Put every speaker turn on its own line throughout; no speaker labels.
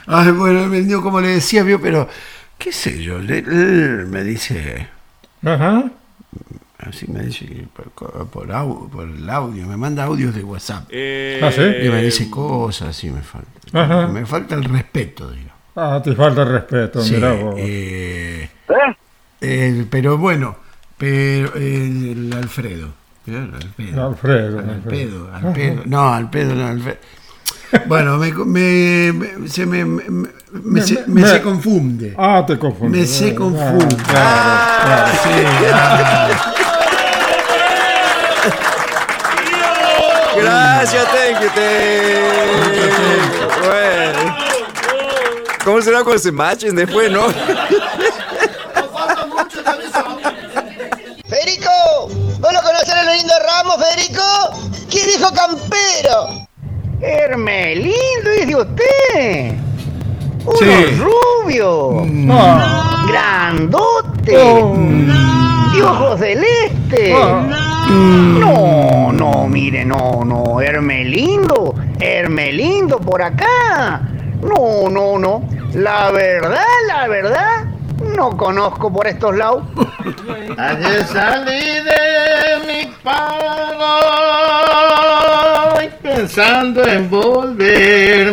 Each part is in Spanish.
Ay, bueno, el niño, como le decía, vio, pero qué sé yo, él me dice,
Ajá.
así me dice por el audio, me manda audios de WhatsApp.
¿Ah, sí?
Y me dice cosas, así me falta.
Ajá.
Me falta el respeto, digo.
Ah, te falta el respeto,
Sí,
mirá vos.
pero bueno, el Alfredo.
Alfredo.
No, Alfredo. Bueno, se confunde.
Ah, te confundí.
Se confunde.
Claro.
Sí,
Gracias, thank you. Bueno. ¿Cómo será cuando se machen después, no?
¡Federico! ¿Vos no conocés a los lindos Ramos, Federico? ¿Qué dijo Campero? Hermelindo, dice usted. Uno
Sí.
rubio, grandote, de ojos celeste. No, mire, no, Hermelindo por acá. No. La verdad, no conozco por estos lados.
Ayer salí de mi pago pensando en volver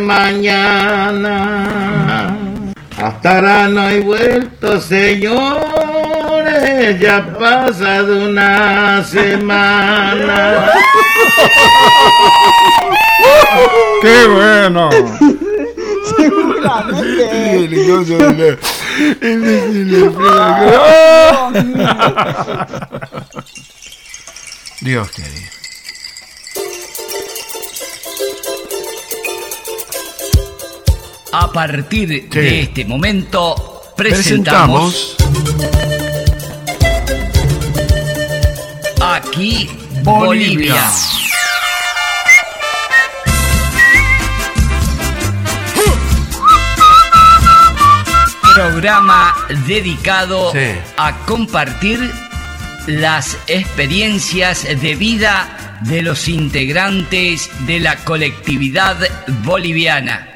mañana. Hasta ahora no he vuelto, señores, ya ha pasado una semana.
¡Qué bueno!
Dios querido.
A partir de este momento presentamos Aquí Bolivia. Programa dedicado a compartir las experiencias de vida de los integrantes de la colectividad boliviana.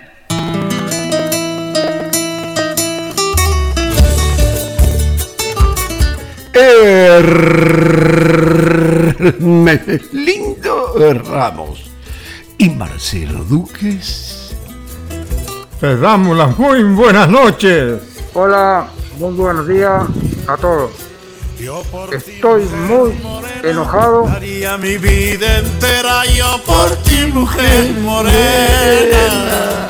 Lindo Ramos y Marcelo Duques.
Te damos las muy buenas noches.
Hola, muy buenos días a todos. Estoy muy enojado.
Daría mi vida entera yo por ti, mujer morena.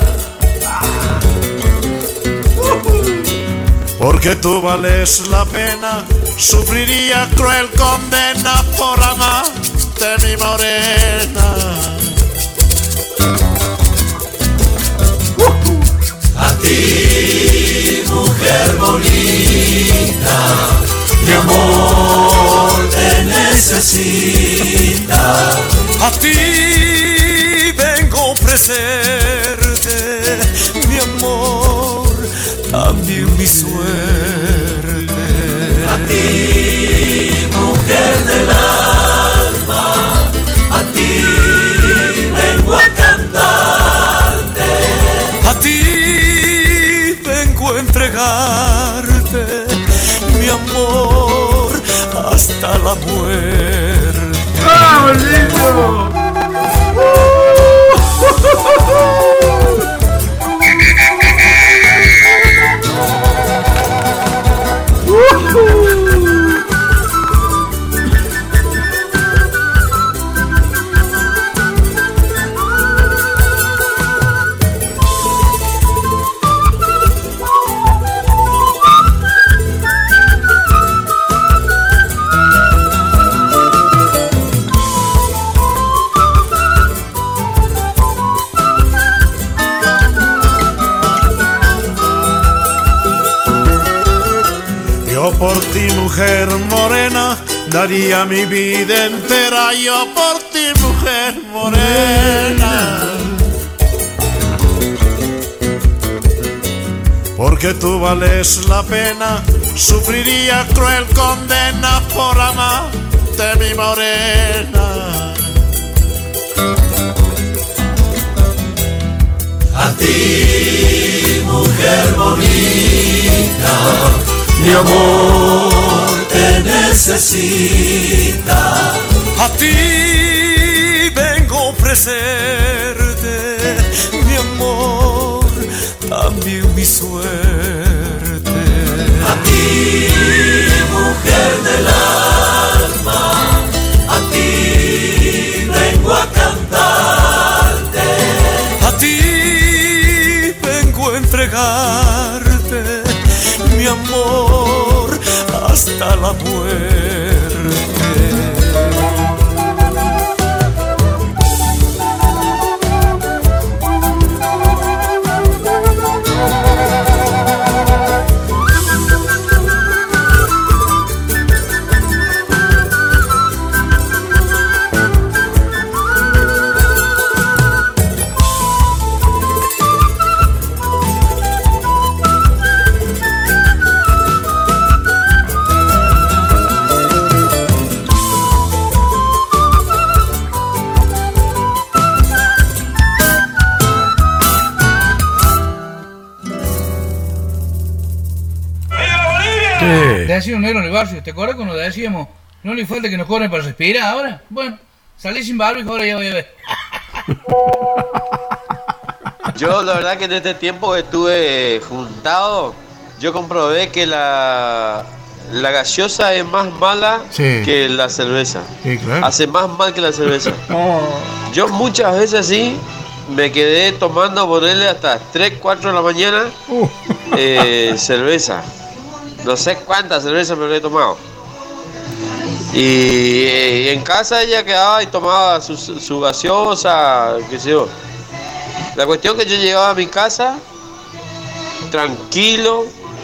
Porque tú vales la pena, sufriría cruel condena por amarte, mi morena. A ti, mujer bonita, mi amor te necesita. A ti vengo a ofrecerte mi amor, también mi suerte. A ti, mujer del alma, a ti vengo a cantarte. A ti vengo a entregarte mi amor hasta la muerte.
¡Vamos, lindo!
Por ti, mujer morena, daría mi vida entera. Yo por ti, mujer morena. Porque tú vales la pena, sufriría cruel condena por amarte, mi morena. A ti, mujer bonita, mi amor te necesita. A ti vengo a ofrecerte mi amor, también mi suerte. A ti, mujer del alma, a ti vengo a cantarte. A ti vengo a entregarte mi amor hasta la muerte.
Decía un negro en el barrio, ¿te acuerdas cuando decíamos no le falta que nos cobren para respirar ahora? Bueno, salí sin barbijo, ahora ya voy a ver.
Yo la verdad que en este tiempo que estuve juntado, yo comprobé que la gaseosa es más mala que la cerveza.
Sí, claro.
Hace más mal que la cerveza. Yo muchas veces así me quedé tomando, ponerle hasta 3, 4 de la mañana cerveza. No sé cuántas cervezas me he tomado. Y en casa ella quedaba y tomaba su gaseosa, qué sé yo. La cuestión que yo llegaba a mi casa, tranquilo,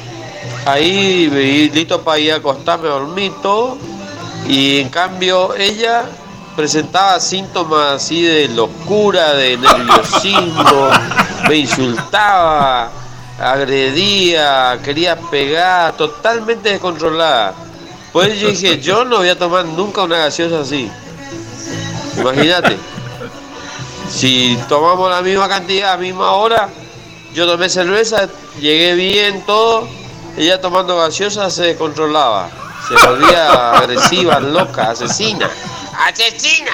ahí listo para ir a acostarme a dormir todo. Y en cambio ella presentaba síntomas así de locura, de nerviosismo, me insultaba, agredía, quería pegar, totalmente descontrolada. Pues yo dije, yo no voy a tomar nunca una gaseosa así. Imagínate, si tomamos la misma cantidad, a la misma hora, yo tomé cerveza, llegué bien, todo, ella tomando gaseosa se descontrolaba, se volvía agresiva, loca, asesina. ¡Asesina!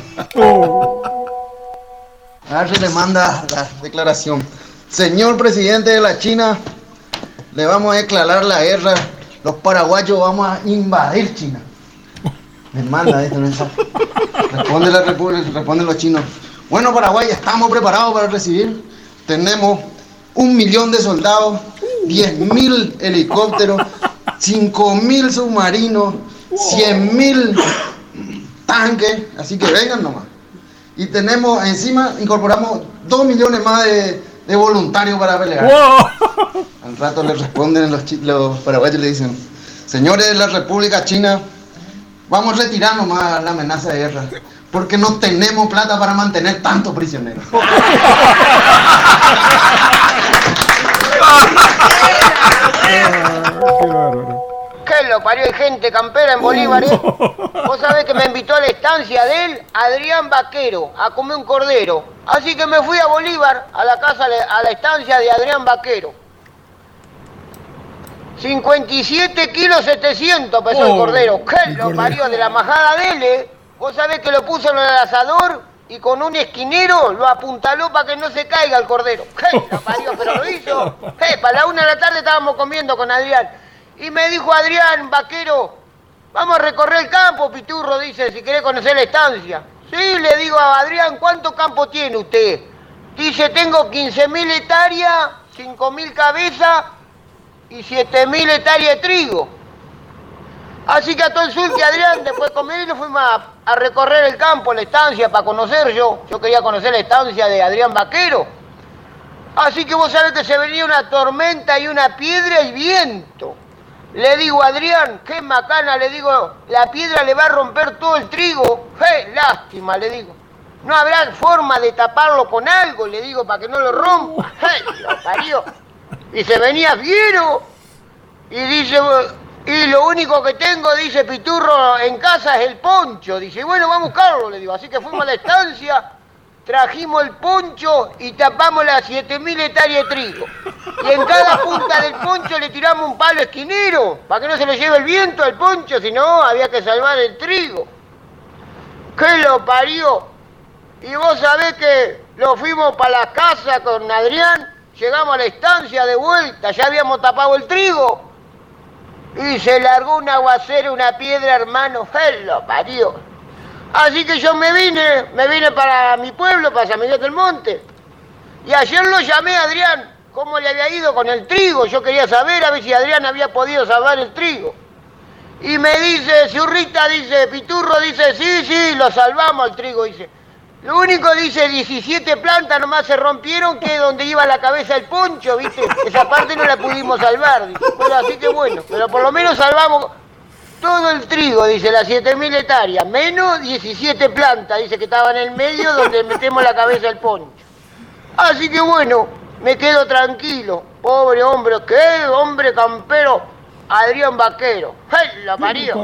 A ver si le manda la declaración. Señor presidente de la China, le vamos a declarar la guerra. Los paraguayos vamos a invadir China. Me manda este mensaje. Responde la República, responden los chinos. Bueno, Paraguay, estamos preparados para recibir. Tenemos 1 millón de soldados, 10.000 helicópteros, 5.000 submarinos, 100.000 tanques. Así que vengan nomás. Y tenemos, encima, incorporamos 2 millones más de voluntarios para pelear. ¡Wow! Al rato le responden los paraguayos, le dicen: señores de la República China, vamos a retirar nomás la amenaza de guerra, porque no tenemos plata para mantener tantos prisioneros.
¿Qué lo parió? Hay gente campera en Bolívar, ¿eh? Vos sabés que me invitó a la estancia de él, Adrián Vaquero, a comer un cordero. Así que me fui a Bolívar, a la casa, a la estancia de Adrián Vaquero. 57 kilos 700 pesó el cordero. ¿Qué lo parió? De la majada de él, ¿eh? Vos sabés que lo puso en el asador y con un esquinero lo apuntaló para que no se caiga el cordero. ¿Qué lo parió? Pero lo hizo. Para la 1 de la tarde estábamos comiendo con Adrián. Y me dijo Adrián Vaquero: vamos a recorrer el campo, Piturro, dice, si querés conocer la estancia. Sí, le digo a Adrián, ¿cuánto campo tiene usted? Dice, tengo 15.000 hectáreas, 5.000 cabezas y 7.000 hectáreas de trigo. Así que a todo el sur que Adrián, después de comer, nos fuimos a recorrer el campo, la estancia, para conocer yo. Yo quería conocer la estancia de Adrián Vaquero. Así que vos sabés que se venía una tormenta y una piedra y viento. Le digo, Adrián, qué macana, le digo, la piedra le va a romper todo el trigo. Lástima, le digo. No habrá forma de taparlo con algo, le digo, para que no lo rompa. Lo parió. Y se venía fiero. Y dice, y lo único que tengo, dice Piturro, en casa es el poncho. Dice, bueno, vamos a buscarlo, le digo. Así que fuimos a la estancia trajimos el poncho y tapamos las 7.000 hectáreas de trigo. Y en cada punta del poncho le tiramos un palo esquinero, para que no se lo lleve el viento al poncho, si no, había que salvar el trigo. ¡Qué lo parió! Y vos sabés que lo fuimos para la casa con Adrián, llegamos a la estancia de vuelta, ya habíamos tapado el trigo. Y se largó un aguacero, una piedra, hermano, ¡qué lo parió! Así que yo me vine para mi pueblo, para San Miguel del Monte. Y ayer lo llamé a Adrián, cómo le había ido con el trigo. Yo quería saber a ver si Adrián había podido salvar el trigo. Y me dice, Zurrita, dice, Piturro, dice, sí, lo salvamos el trigo, dice. Lo único, dice, 17 plantas nomás se rompieron, que es donde iba la cabeza del poncho, ¿viste? Esa parte no la pudimos salvar, dice. Bueno, así que bueno, pero por lo menos salvamos todo el trigo, dice, las 7.000 hectáreas, menos 17 plantas, dice, que estaban en el medio donde metemos la cabeza del poncho. Así que bueno, me quedo tranquilo. Pobre hombre, qué hombre campero, Adrián Vaquero. ¡Ay, la parió!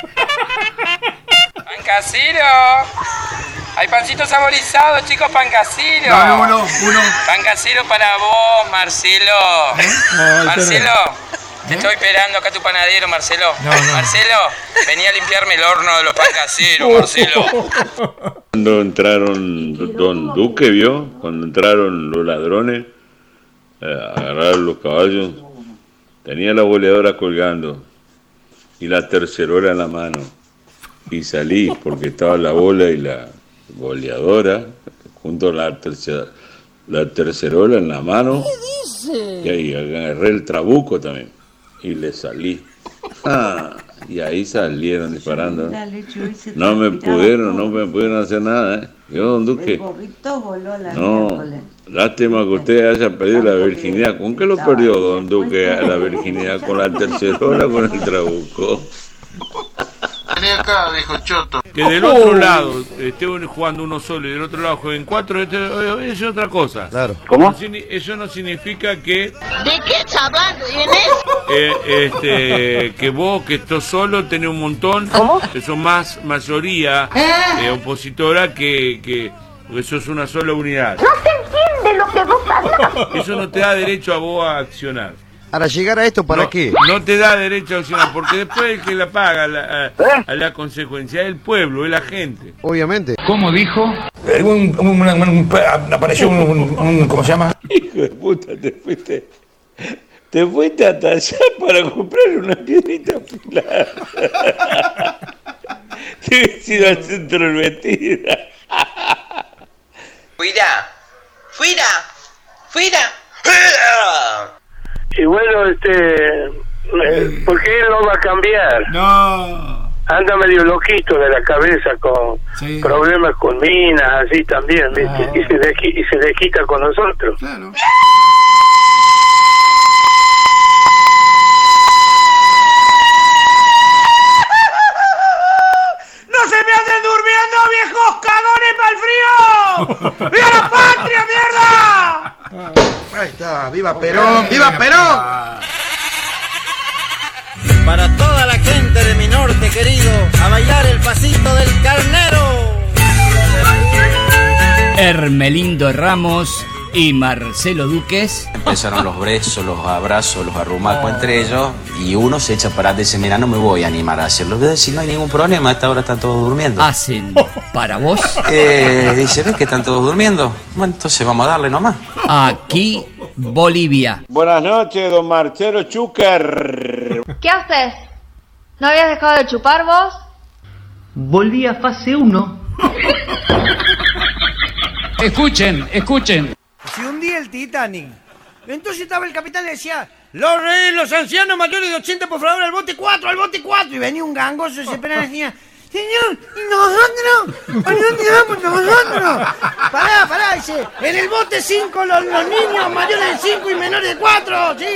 ¡Pancasiro! Hay pancitos saborizados, chicos, pancasiro.
No, uno.
Pancasiro para vos, Marcelo. Marcelo. Te estoy esperando acá tu panadero, Marcelo. Marcelo, vení a limpiarme el horno de los pancaseros, Marcelo.
Cuando entraron Don Duque, ¿vio? Cuando entraron los ladrones a agarrar los caballos, tenía la boleadora colgando y la tercerola en la mano. Y salí porque estaba la bola y la boleadora junto a la tercerola en la mano.
¿Qué dice?
Y ahí agarré el trabuco también. Y le salí. Y ahí salieron disparando. No me pudieron hacer nada, ¿eh? Yo, Don Duque. No, lástima que usted haya perdido la virginidad. ¿Con qué lo perdió, Don Duque, la virginidad? ¿Con la tercerola o con el trabuco?
Acá, dijo Choto.
Que del otro lado esté jugando uno solo y del otro lado jueguen 4, eso es otra cosa.
Claro.
¿Cómo? Eso no significa que...
¿De qué está hablando, Inés?
Que vos, que estás solo, tenés un montón.
¿Cómo?
Que son más mayoría opositora que sos una sola unidad.
No se entiende lo que vos hablas.
Eso no te da derecho a vos a accionar.
Para llegar a esto, ¿para qué?
No te da derecho a accionar, porque después el que la paga a la consecuencia es el pueblo, es la gente.
Obviamente.
¿Cómo dijo?
Apareció un ¿cómo se llama?
Hijo de puta, te fuiste hasta allá para comprar una piedrita afilar. Te habías ido al centro del vestida.
¡Fuera!
Y bueno, porque él no va a cambiar.
No.
Anda medio loquito de la cabeza con problemas con minas, así también, ¿viste? Y se desquita con nosotros.
Claro.
¡No se me anden durmiendo, viejos cagones para el frío! ¡Viva la patria, mierda!
Ahí está, ¡viva Perón! ¡Viva Perón!
Para toda la gente de mi norte querido, a bailar el pasito del carnero.
Hermelindo Ramos y Marcelo Duques.
Empezaron los besos, los abrazos, los arrumacos entre ellos, y uno se echa para atrás y dice, mira, no me voy a animar a hacerlo. Voy a decir, no hay ningún problema, a esta hora están todos durmiendo.
¿Hacen para vos?
Dice, ¿ves que están todos durmiendo? Bueno, entonces vamos a darle nomás.
Aquí, Bolivia.
Buenas noches, don Marcelo Chúcar.
¿Qué haces? ¿No habías dejado de chupar vos?
Volví a fase 1.
Escuchen.
Se hundía el Titanic. Entonces estaba el capitán y decía: los ancianos mayores de 80, por favor, al bote 4. Y venía un gangoso y se esperaba y decía: señor, ¿y nosotros? ¿A dónde vamos nosotros? Pará, dice: en el bote 5 los niños mayores de 5 y menores de 4. Sí,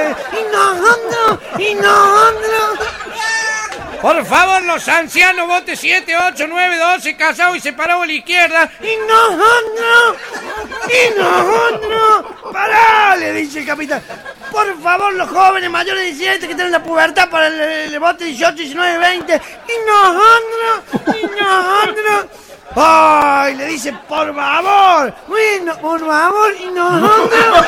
¿Y nosotros? Por favor, los ancianos, bote 7, 8, 9, 12, casados y separados a la izquierda. ¡Y nosotros! ¡Pará! Le dice el capitán. Por favor, los jóvenes mayores de 17 que tienen la pubertad para el bote 18, 19, 20. ¡Y nosotros! ¡Ay! Le dice, por favor. Bueno, por favor, y nosotros.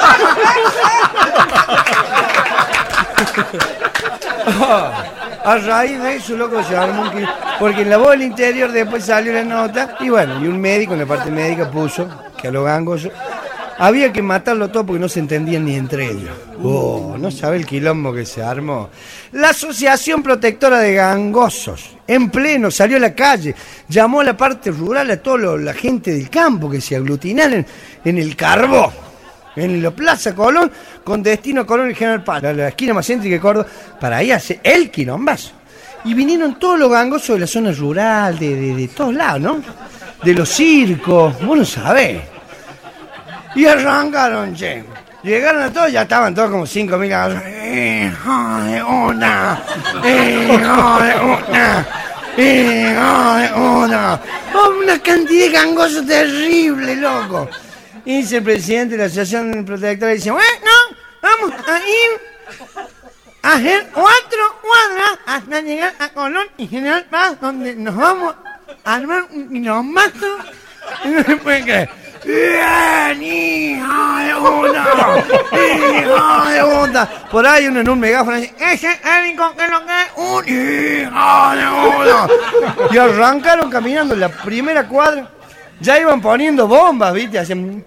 A raíz de eso, loco, se armó un porque en la voz del interior después salió la nota. Y bueno, y un médico en la parte médica puso que a los gangosos había que matarlo todo porque no se entendían ni entre ellos. No sabe el quilombo que se armó. La Asociación Protectora de Gangosos, en pleno, salió a la calle, llamó a la parte rural a toda la gente del campo que se aglutinaran en el Carbó, en la Plaza Colón, con destino a Colón y General Paz, la esquina más céntrica de Córdoba, para ir a hacer el quilombazo. Y vinieron todos los gangosos de la zona rural, de todos lados, ¿no? De los circos, vos no sabés. Y arrancaron, che. Llegaron a todos, ya estaban todos como 5.000 gangosos. ¡Hijo de una! ¡Hijo de una! ¡Hijo de una! Una cantidad de gangosos terrible, loco. Y dice el presidente de la Asociación Protectora, dice, bueno, vamos a ir a hacer 4 cuadras hasta llegar a Colón y General Paz, donde nos vamos a armar un quilombazo. No se puede creer. ¡Bien, hijo de una! ¡Hijo de una! Por ahí uno en un megáfono dice, ese es el único que lo que es un hijo de una. Y arrancaron caminando la primera cuadra. Ya iban poniendo bombas, ¿viste? Hacían...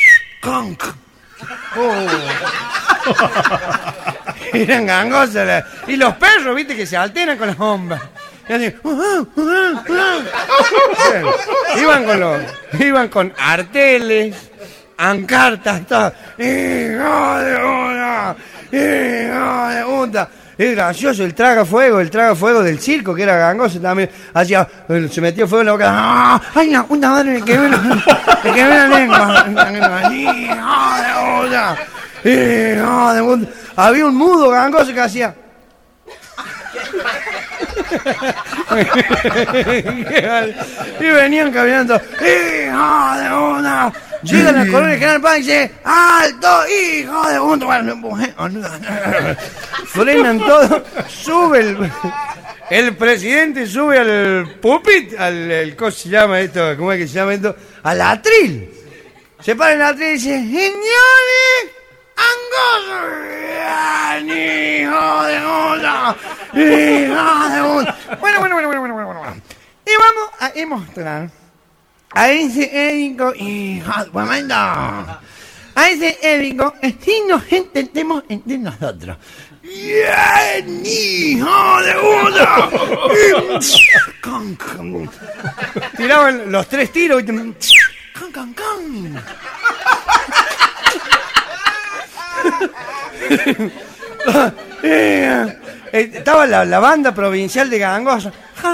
Eran gangosos. Y los perros, ¿viste? Que se alternan con las bombas. Y así... Iban con arteles, ancartas, todo. ¡Hijo de una! ¡Hijo de una! Es gracioso, el tragafuego del circo, que era gangoso también. Hacía, se metió fuego en la boca. ¡Ay, la puta madre! Me quemé la lengua. ¡Hijo de puta! Había un mudo gangoso que hacía. Y venían caminando. ¡Hijo de una! Llegan a Colón y General Paz y dice, ¡alto, hijo de puta! Bueno, frenan todo, sube el presidente, sube al pupit, ¿cómo se llama esto? ¿Cómo es que se llama esto? Al atril. Se para en el atril y dice, señores, angosos, hijo de puta, hijo de puta. Bueno. Y vamos a demostrar a ese édico, hijo de puta. A ese édico, si nos entendemos entre nosotros. ¡Bien, hijo de puta! Tiraban los 3 tiros y... Estaba la banda provincial de gangosos.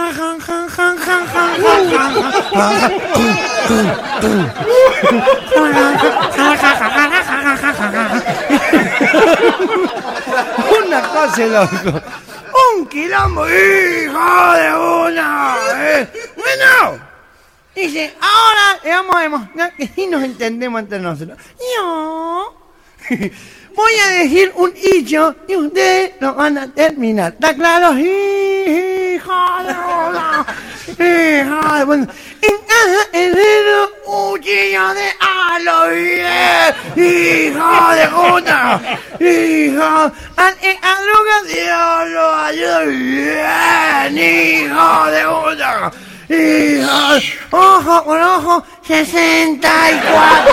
Una cosa, loco. Un quilombo, hijo de una. Bueno, dice, ahora le vamos a demostrar que sí nos entendemos entre nosotros. Yo voy a decir un hecho y ustedes lo van a terminar. ¿Está claro? Hijo de una. Hijo de una. En casa herrero, cuchillo de aloe. Hijo de puta. Hijo. A droga Dios lo ayuda bien. Hijo de puta. Hijo. Ojo por ojo. 64.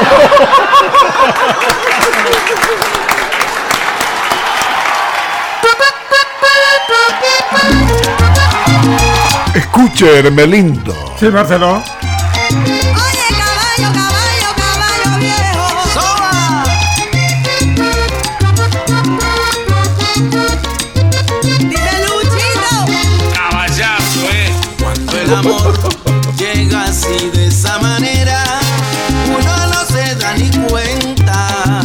Escuche, Hermelindo.
Sí, Marcelo.
Oye, caballo viejo. ¡Soba! Dile, Luchito.
Caballazo,
Cuando el amor llega así de esa manera, uno no se da ni cuenta.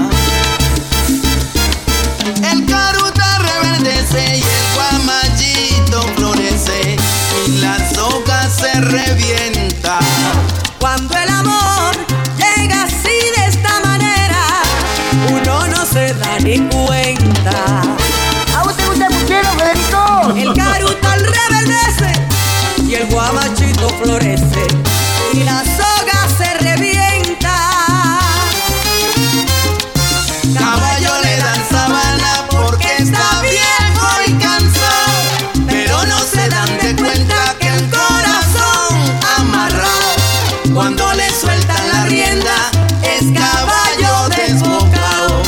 El caruta reverdece y el guamallito florece y las hojas se revienta.
Cuando el amor llega así de esta manera, uno no se da ni cuenta.
¿A vos te gusta el puchero, Federico?
El carutal reverdece y el guamachito florece y la soga se revienta.
Caballo le dan sabana porque está viejo y cansado, pero no se dan de cuenta que el corazón amarrado, cuando le sueltan la rienda, es caballo desbocado.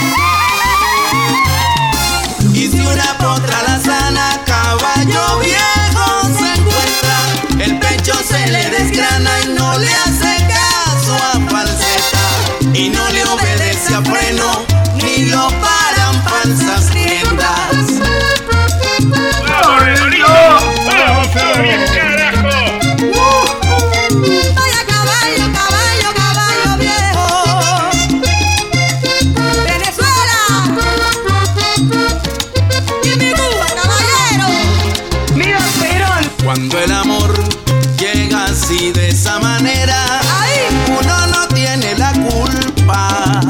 Y si una potra la sana, caballo viejo se encuentra, el pecho se le desgrana y no le hace caso a falseta, y no le obedece a freno, ni lo paran falsas riendas.
¡Vamos, Redonito! ¡Vamos, pero bien, carajo!
Vaya caballo, caballo, caballo viejo. Venezuela. Y mi Cuba, caballero. Mira, Perón.
Cuando el amor llega así de esa manera, uno no tiene la culpa.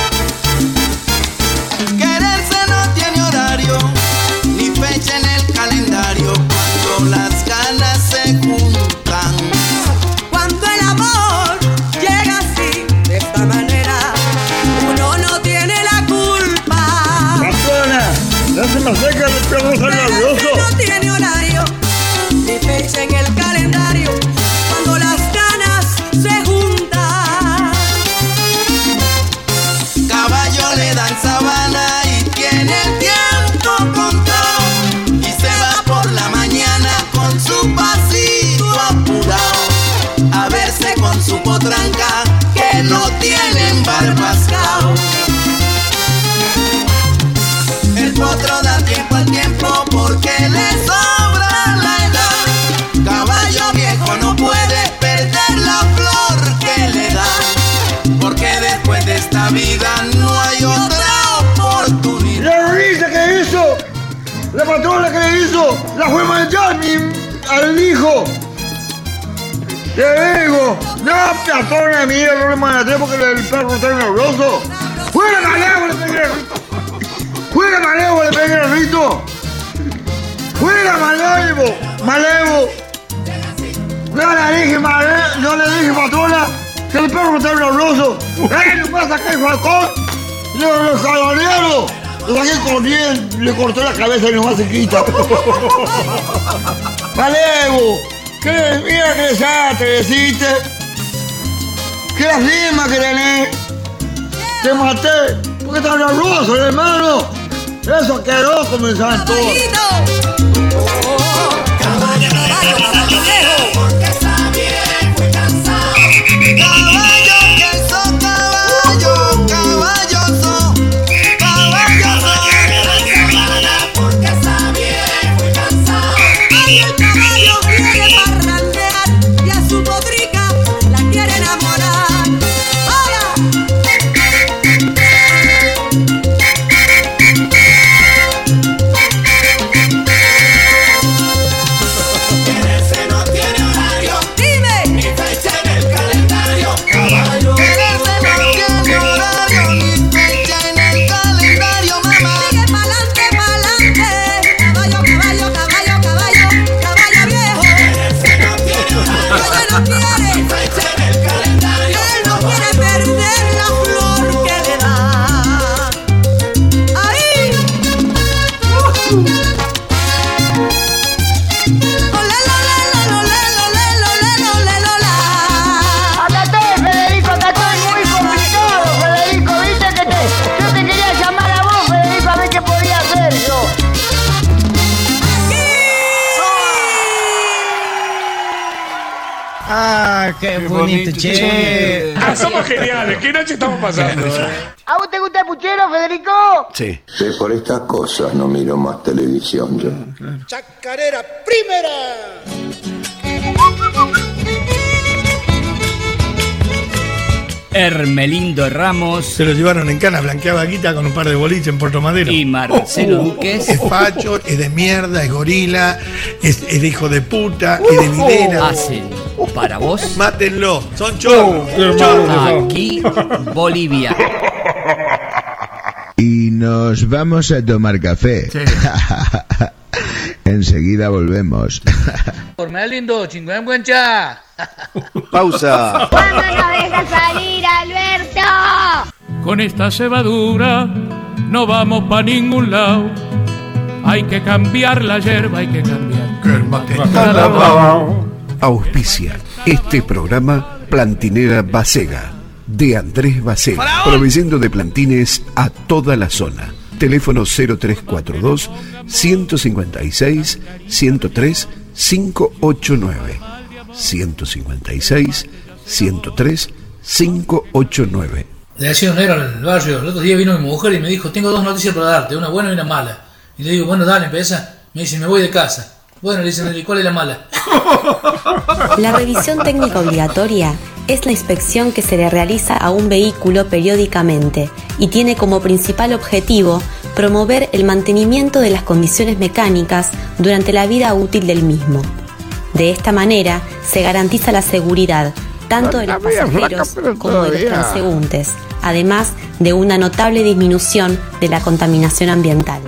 Quererse no tiene horario, ni fecha en el calendario, cuando las ganas se juntan.
Cuando el amor llega así, de esta manera, uno no tiene la culpa.
Patrona, no se me acerca el perro tan nervioso.
No tiene horario, ni fecha en el calendario, cuando las ganas se juntan.
Caballo le dan sabana y tiene el tiempo contado, y se va por la mañana con su pasito apurado, a verse con su potranca que lo tienen barbascao. El potro da tiempo al tiempo porque le sobra la edad, caballo viejo no puede perder la flor que le da, porque después de esta vida no hay otra oportunidad.
¡La risa que hizo! ¡La patrona que le hizo! ¡La fue manchar al hijo! ¡Te digo! ¡No, patrona mía! No le mandaste porque el perro está nervioso. ¡Fuera Malevo! ¡Le pegué el rito! ¡Fuera Malevo! ¡Le pegué el rito! ¡Fuera Malevo! ¡Malevo! No le dije patrona que el perro está nervioso. ¡No pasa que el Falcón! ¡Los caballeros! Lo saqué con bien, le cortó la cabeza y nomás se quita. Malevo, mira que desastre, deciste. Qué lastima que tenés. Te maté. ¿Por qué estás nervioso, hermano? Eso asqueroso comenzaban todos.
Caballo, caballo, caballo viejo. Porque está viejo y cansado.
Caballo que son caballo, caballo son.
Porque está viejo y cansado. Ay, el caballo quiere parrandear y a su potrica la quiere enamorar. ¡Hola!
Quererse no tiene horario,
dime,
ni fecha en el calendario. Caballo. Quererse no tiene horario, ni fecha en el calendario, mamá.
Sigue pa'lante, pa'lante. Caballo, caballo, caballo, caballo, caballo viejo.
Quererse no tiene horario,
Él no quiere,
ni fecha en el calendario.
él no quiere perder la flor que le da. Ahí.
Acá estoy, Federico, acá estoy muy complicado, Federico. Viste que yo te quería llamar a vos, Federico, a ver qué podía hacer yo.
Ah, qué bonito, che.
Ah, somos geniales. ¿Qué noche estamos pasando?
¿A vos te gusta el puchero, Federico?
Sí.
Por estas cosas no miro más televisión yo.
Chacarera primera.
Hermelindo Ramos.
Se lo llevaron en cana, blanqueaba guita con un par de boliches en Puerto Madero.
Y Marcelo Duques.
Es facho, es de mierda, es gorila, es de hijo de puta, es de videla.
Hacen para vos.
Mátenlo, son chorros.
Aquí, Bolivia.
Y nos vamos a tomar café.
Enseguida volvemos.
Por más lindo, chingüengüencha.
Pausa.
¿Cuándo nos dejas salir, Alberto?
Con esta cebadura no vamos pa' ningún lado. Hay que cambiar la yerba, hay que cambiar.
Que el mate
está lavado.
Auspicia este programa Plantinera Basega, de Andrés Basega, proveyendo de plantines a toda la zona. Teléfono 0342 156 103 589. 156 103 589.
Le decía un negro en el barrio, el otro día vino mi mujer y me dijo, tengo 2 noticias para darte, una buena y una mala. Y le digo, bueno, dale, empieza. Me dice, me voy de casa. Bueno, le dicen, ¿y cuál es la mala?
La revisión técnica obligatoria es la inspección que se le realiza a un vehículo periódicamente y tiene como principal objetivo promover el mantenimiento de las condiciones mecánicas durante la vida útil del mismo. De esta manera se garantiza la seguridad tanto de los pasajeros como de los transeúntes, además de una notable disminución de la contaminación ambiental.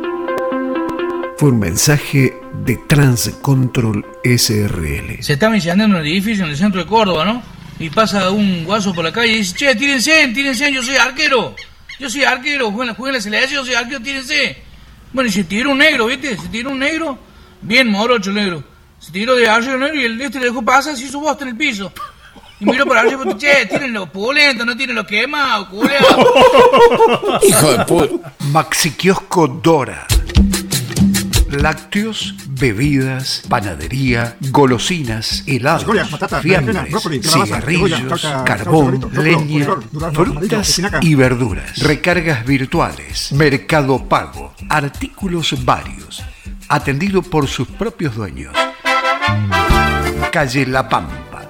Fue un mensaje de Transcontrol SRL.
Se estaba incendiando un edificio en el centro de Córdoba, ¿no? Y pasa un guaso por la calle y dice, che, tírense, yo soy arquero, jueguen la selección, yo soy arquero, tírense. Bueno, y se tiró un negro, ¿viste? Bien morocho el negro. Se tiró de arriba el negro y el le dejó pasar, se hizo bosta en el piso. Y miró para arriba y dijo, che, tiren los pulentos, no tiren los quemados, culeados.
Hijo de puta. Maxi Kiosco Dora. Lácteos, bebidas, panadería, golosinas, helados, fiambres, cigarrillos, carbón, leña, frutas y verduras, recargas virtuales, mercado pago, artículos varios, atendido por sus propios dueños. Calle La Pampa,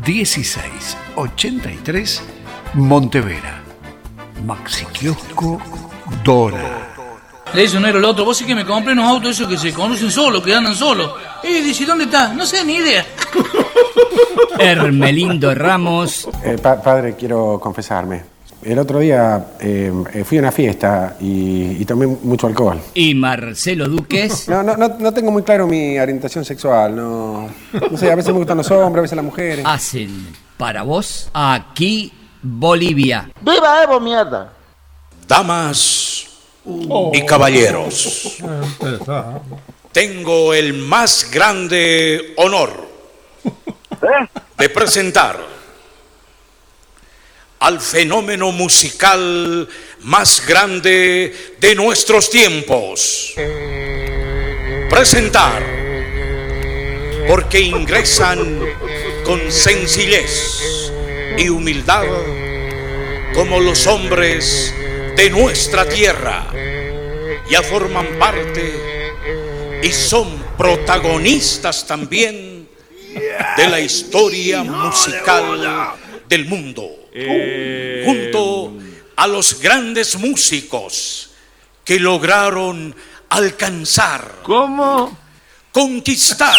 1683, Montevera. Maxi Kiosco Dora.
Le dice un negro al otro, vos sí que me compré unos autos esos que se conducen solos, que andan solos. Dice, ¿dónde está? No sé, ni idea.
Hermelindo Ramos.
Padre, quiero confesarme. El otro día fui a una fiesta y tomé mucho alcohol.
Y Marcelo Duques.
No tengo muy claro mi orientación sexual. No sé, a veces me gustan los hombres, a veces las mujeres.
Hacen para vos aquí Bolivia.
¡Viva Evo, mierda!
Damas y caballeros, tengo el más grande honor de presentar al fenómeno musical más grande de nuestros tiempos. Presentar, porque ingresan con sencillez y humildad como los hombres de nuestra tierra, ya forman parte y son protagonistas también de la historia musical del mundo, junto a los grandes músicos que lograron alcanzar, conquistar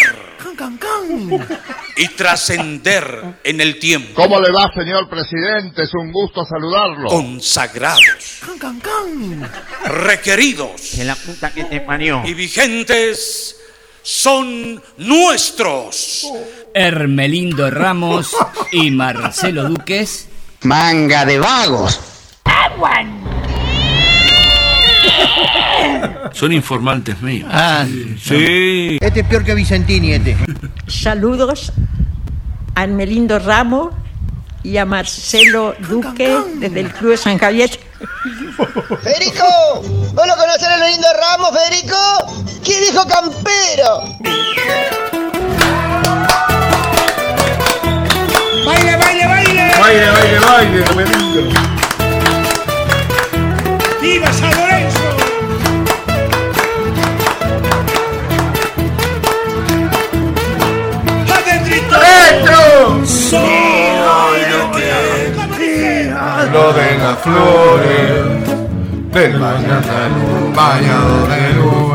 y trascender en el tiempo.
¿Cómo le va, señor presidente? Es un gusto saludarlo.
Consagrados, requeridos y vigentes son nuestros.
Hermelindo Ramos y Marcelo Duques.
Manga de vagos.
Son informantes míos.
Sí. Este es peor que Vicentini, este.
Saludos a Hermelindo Ramos y a Marcelo Duque desde el Club de San Javier.
Federico, ¿vos no conocés a Hermelindo Ramos, Federico? ¿Quién dijo campero?
¡Baile, baile, baile!
¡Baile, baile, baile, Hermelindo!
¡Viva San Lorenzo!
¡Esto!
Lo de las flores del bañado de luz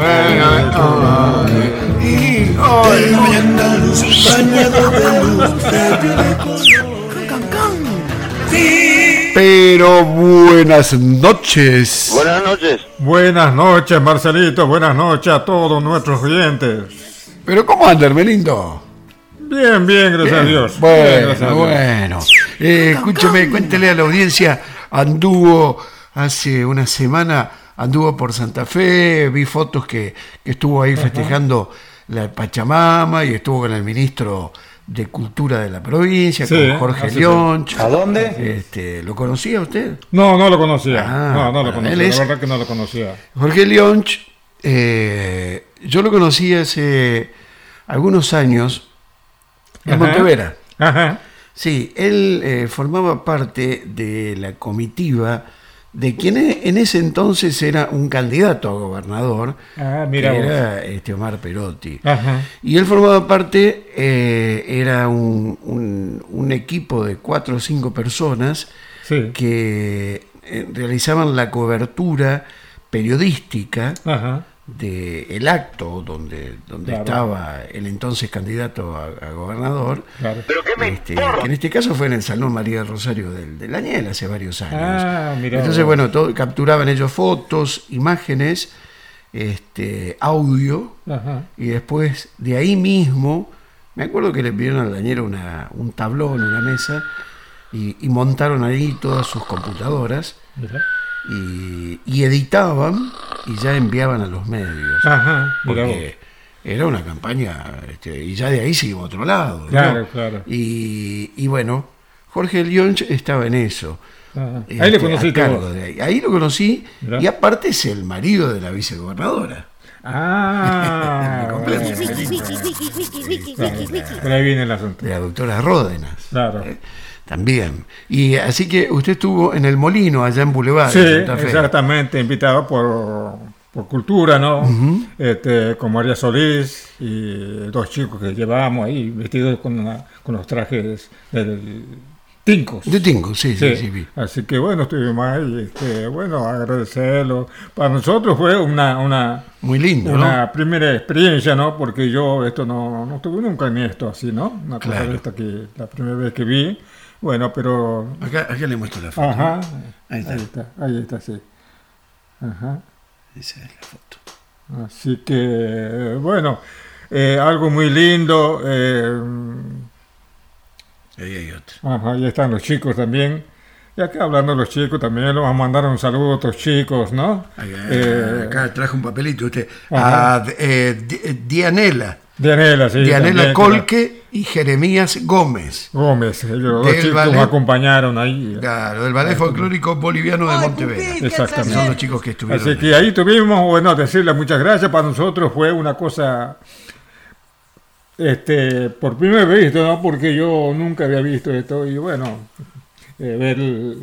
y hoy
bañado de luz de color.
Sí.
Pero buenas noches.
Buenas noches.
Buenas noches, Marcelito. Buenas noches a todos nuestros oyentes.
Pero ¿cómo anda, Hermelindo?
Bien, gracias a Dios.
Bueno. Escúcheme, cuéntele a la audiencia. Anduvo hace una semana, anduvo por Santa Fe. Vi fotos que estuvo ahí festejando la Pachamama y estuvo con el ministro de Cultura de la provincia, con Jorge Leonch.
¿A dónde?
¿Lo conocía usted?
No lo conocía. No lo conocía.
Él
La verdad que no lo conocía.
Jorge Leonch, yo lo conocí hace algunos años en Montevera.
Ajá.
Sí, él formaba parte de la comitiva de quien en ese entonces era un candidato a gobernador,
mira
que
vos.
era Omar Perotti.
Ajá.
Y él formaba parte, era un equipo de 4 o 5 personas que realizaban la cobertura periodística del acto donde estaba el entonces candidato a gobernador, que en este caso fue en el Salón María del Rosario del Añel hace varios años. Entonces, bueno, capturaban ellos fotos, imágenes, audio, y después de ahí mismo, me acuerdo que le pidieron al Dañero un tablón, una mesa, y montaron ahí todas sus computadoras. Y editaban y ya enviaban a los medios. Porque era una campaña, y ya de ahí se iba a otro lado.
Claro.
Y bueno, Jorge Leonch estaba en eso.
Ahí le conocí todo.
Ahí lo conocí, y aparte es el marido de la vicegobernadora.
Por ahí viene el asunto.
De la doctora Ródenas.
Claro.
También. Y así que usted estuvo en el Molino, allá en Boulevard.
Sí,
en Santa Fe.
exactamente, invitado por Cultura, ¿no? Con María Solís y 2 chicos que llevábamos ahí vestidos con los trajes del Tincos.
De Tincos, sí. Vi.
Así que bueno, estuvimos ahí, agradecerlo. Para nosotros fue una
muy lindo,
una primera experiencia, ¿no? Porque yo no estuve nunca en esto así, ¿no? Una cosa de esta que la primera vez que vi. Bueno, pero...
Acá le muestro la foto.
Ajá.
Ahí está,
sí. Ajá.
Esa es la foto.
Así que, bueno, algo muy lindo.
Ahí hay otro.
Ajá, ahí están los chicos también. Y acá hablando de los chicos también, les vamos a mandar un saludo a otros chicos, ¿no?
Acá traje un papelito usted. A Dianela.
Dianela, sí.
Dianela Colque y Jeremías Gómez.
Ellos los 2 chicos nos acompañaron ahí.
Claro, del Ballet Folclórico Boliviano de Montevera.
Exactamente.
Son los chicos que estuvieron.
Así que ahí tuvimos, bueno, decirle muchas gracias. Para nosotros fue una cosa, por primera vez, ¿no? Porque yo nunca había visto esto y bueno, ver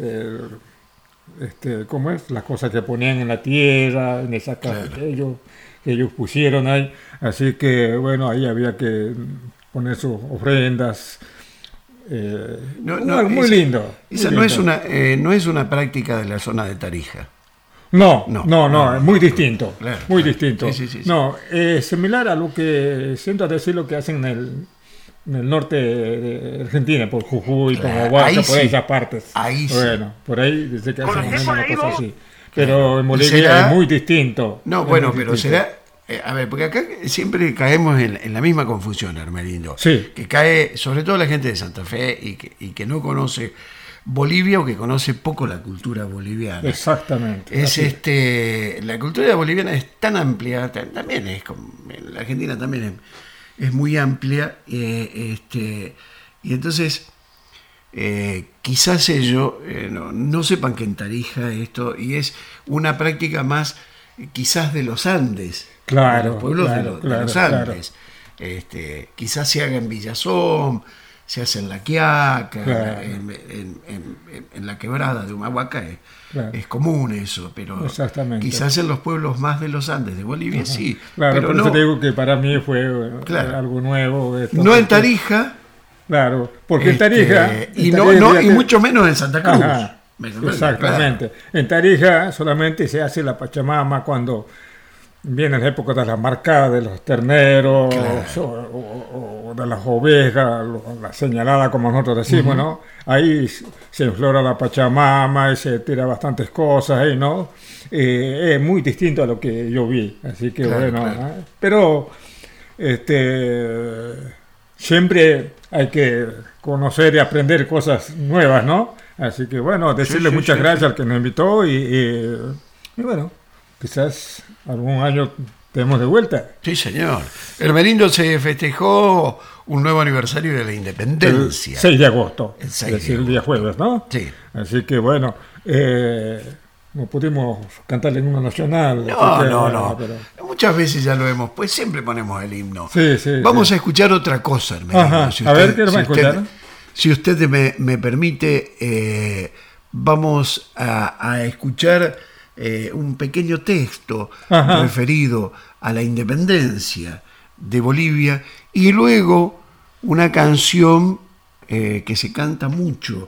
cómo es, las cosas que ponían en la tierra, en esa casa que ellos pusieron ahí. Así que bueno, ahí había que poner sus ofrendas. Muy lindo.
Esa
muy
no
lindo.
es una práctica de la zona de Tarija.
No, es muy distinto.
Claro,
muy distinto.
Sí.
No, es similar a lo que siento decir lo que hacen en el norte de Argentina, por Jujuy, por Huacha, por esas partes.
Ahí sí.
Bueno, por ahí dice que hacen una cosa así. Pero en Bolivia es muy distinto.
No, bueno, pero será... a ver, porque acá siempre caemos en la misma confusión, Hermelindo.
Sí.
Que cae, sobre todo la gente de Santa Fe y que no conoce Bolivia o que conoce poco la cultura boliviana.
Exactamente.
La cultura boliviana es tan amplia, también es, la Argentina también es muy amplia, y entonces quizás ellos no sepan que en Tarija esto, y es una práctica más quizás de los Andes, de los pueblos de los Andes. Quizás se haga en Villazón, se hace en La Quiaca, en la quebrada de Humahuaca es común eso, pero quizás en los pueblos más de los Andes de Bolivia sí.
Claro,
pero
por eso te digo que para mí fue algo nuevo.
No en Tarija.
Claro, porque en Tarija...
y mucho menos en Santa Cruz.
Exactamente. Claro. En Tarija solamente se hace la Pachamama cuando viene la época de la marcada de los terneros, o de las ovejas, la señalada como nosotros decimos, ¿no? Ahí se explora la Pachamama y se tira bastantes cosas ahí, ¿no? Es muy distinto a lo que yo vi, así que pero siempre hay que conocer y aprender cosas nuevas, ¿no? Así que bueno, decirle muchas gracias al que nos invitó y bueno, quizás algún año tenemos de vuelta.
Sí, señor. Hermelindo, se festejó un nuevo aniversario de la independencia.
El 6 de agosto,
el 6
es decir, el día jueves, ¿no?
Sí.
Así que bueno, no pudimos cantar el himno nacional.
No. Pero... Muchas veces ya lo hemos, pues siempre ponemos el himno.
Sí.
Vamos a escuchar otra cosa, Hermelindo.
A ver, ¿qué nos va a escuchar?
Si usted me permite, vamos a escuchar un pequeño texto referido a la independencia de Bolivia y luego una canción que se canta mucho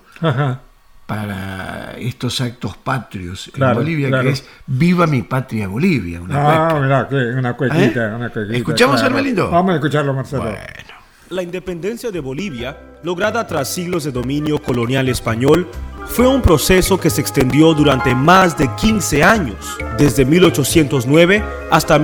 para estos actos patrios en Bolivia, que es Viva mi patria Bolivia.
Una cuequita.
¿Escuchamos, Hermelindo?
Vamos a escucharlo, Marcelo.
Bueno.
La independencia de Bolivia, lograda tras siglos de dominio colonial español, fue un proceso que se extendió durante más de 15 años, desde 1809 hasta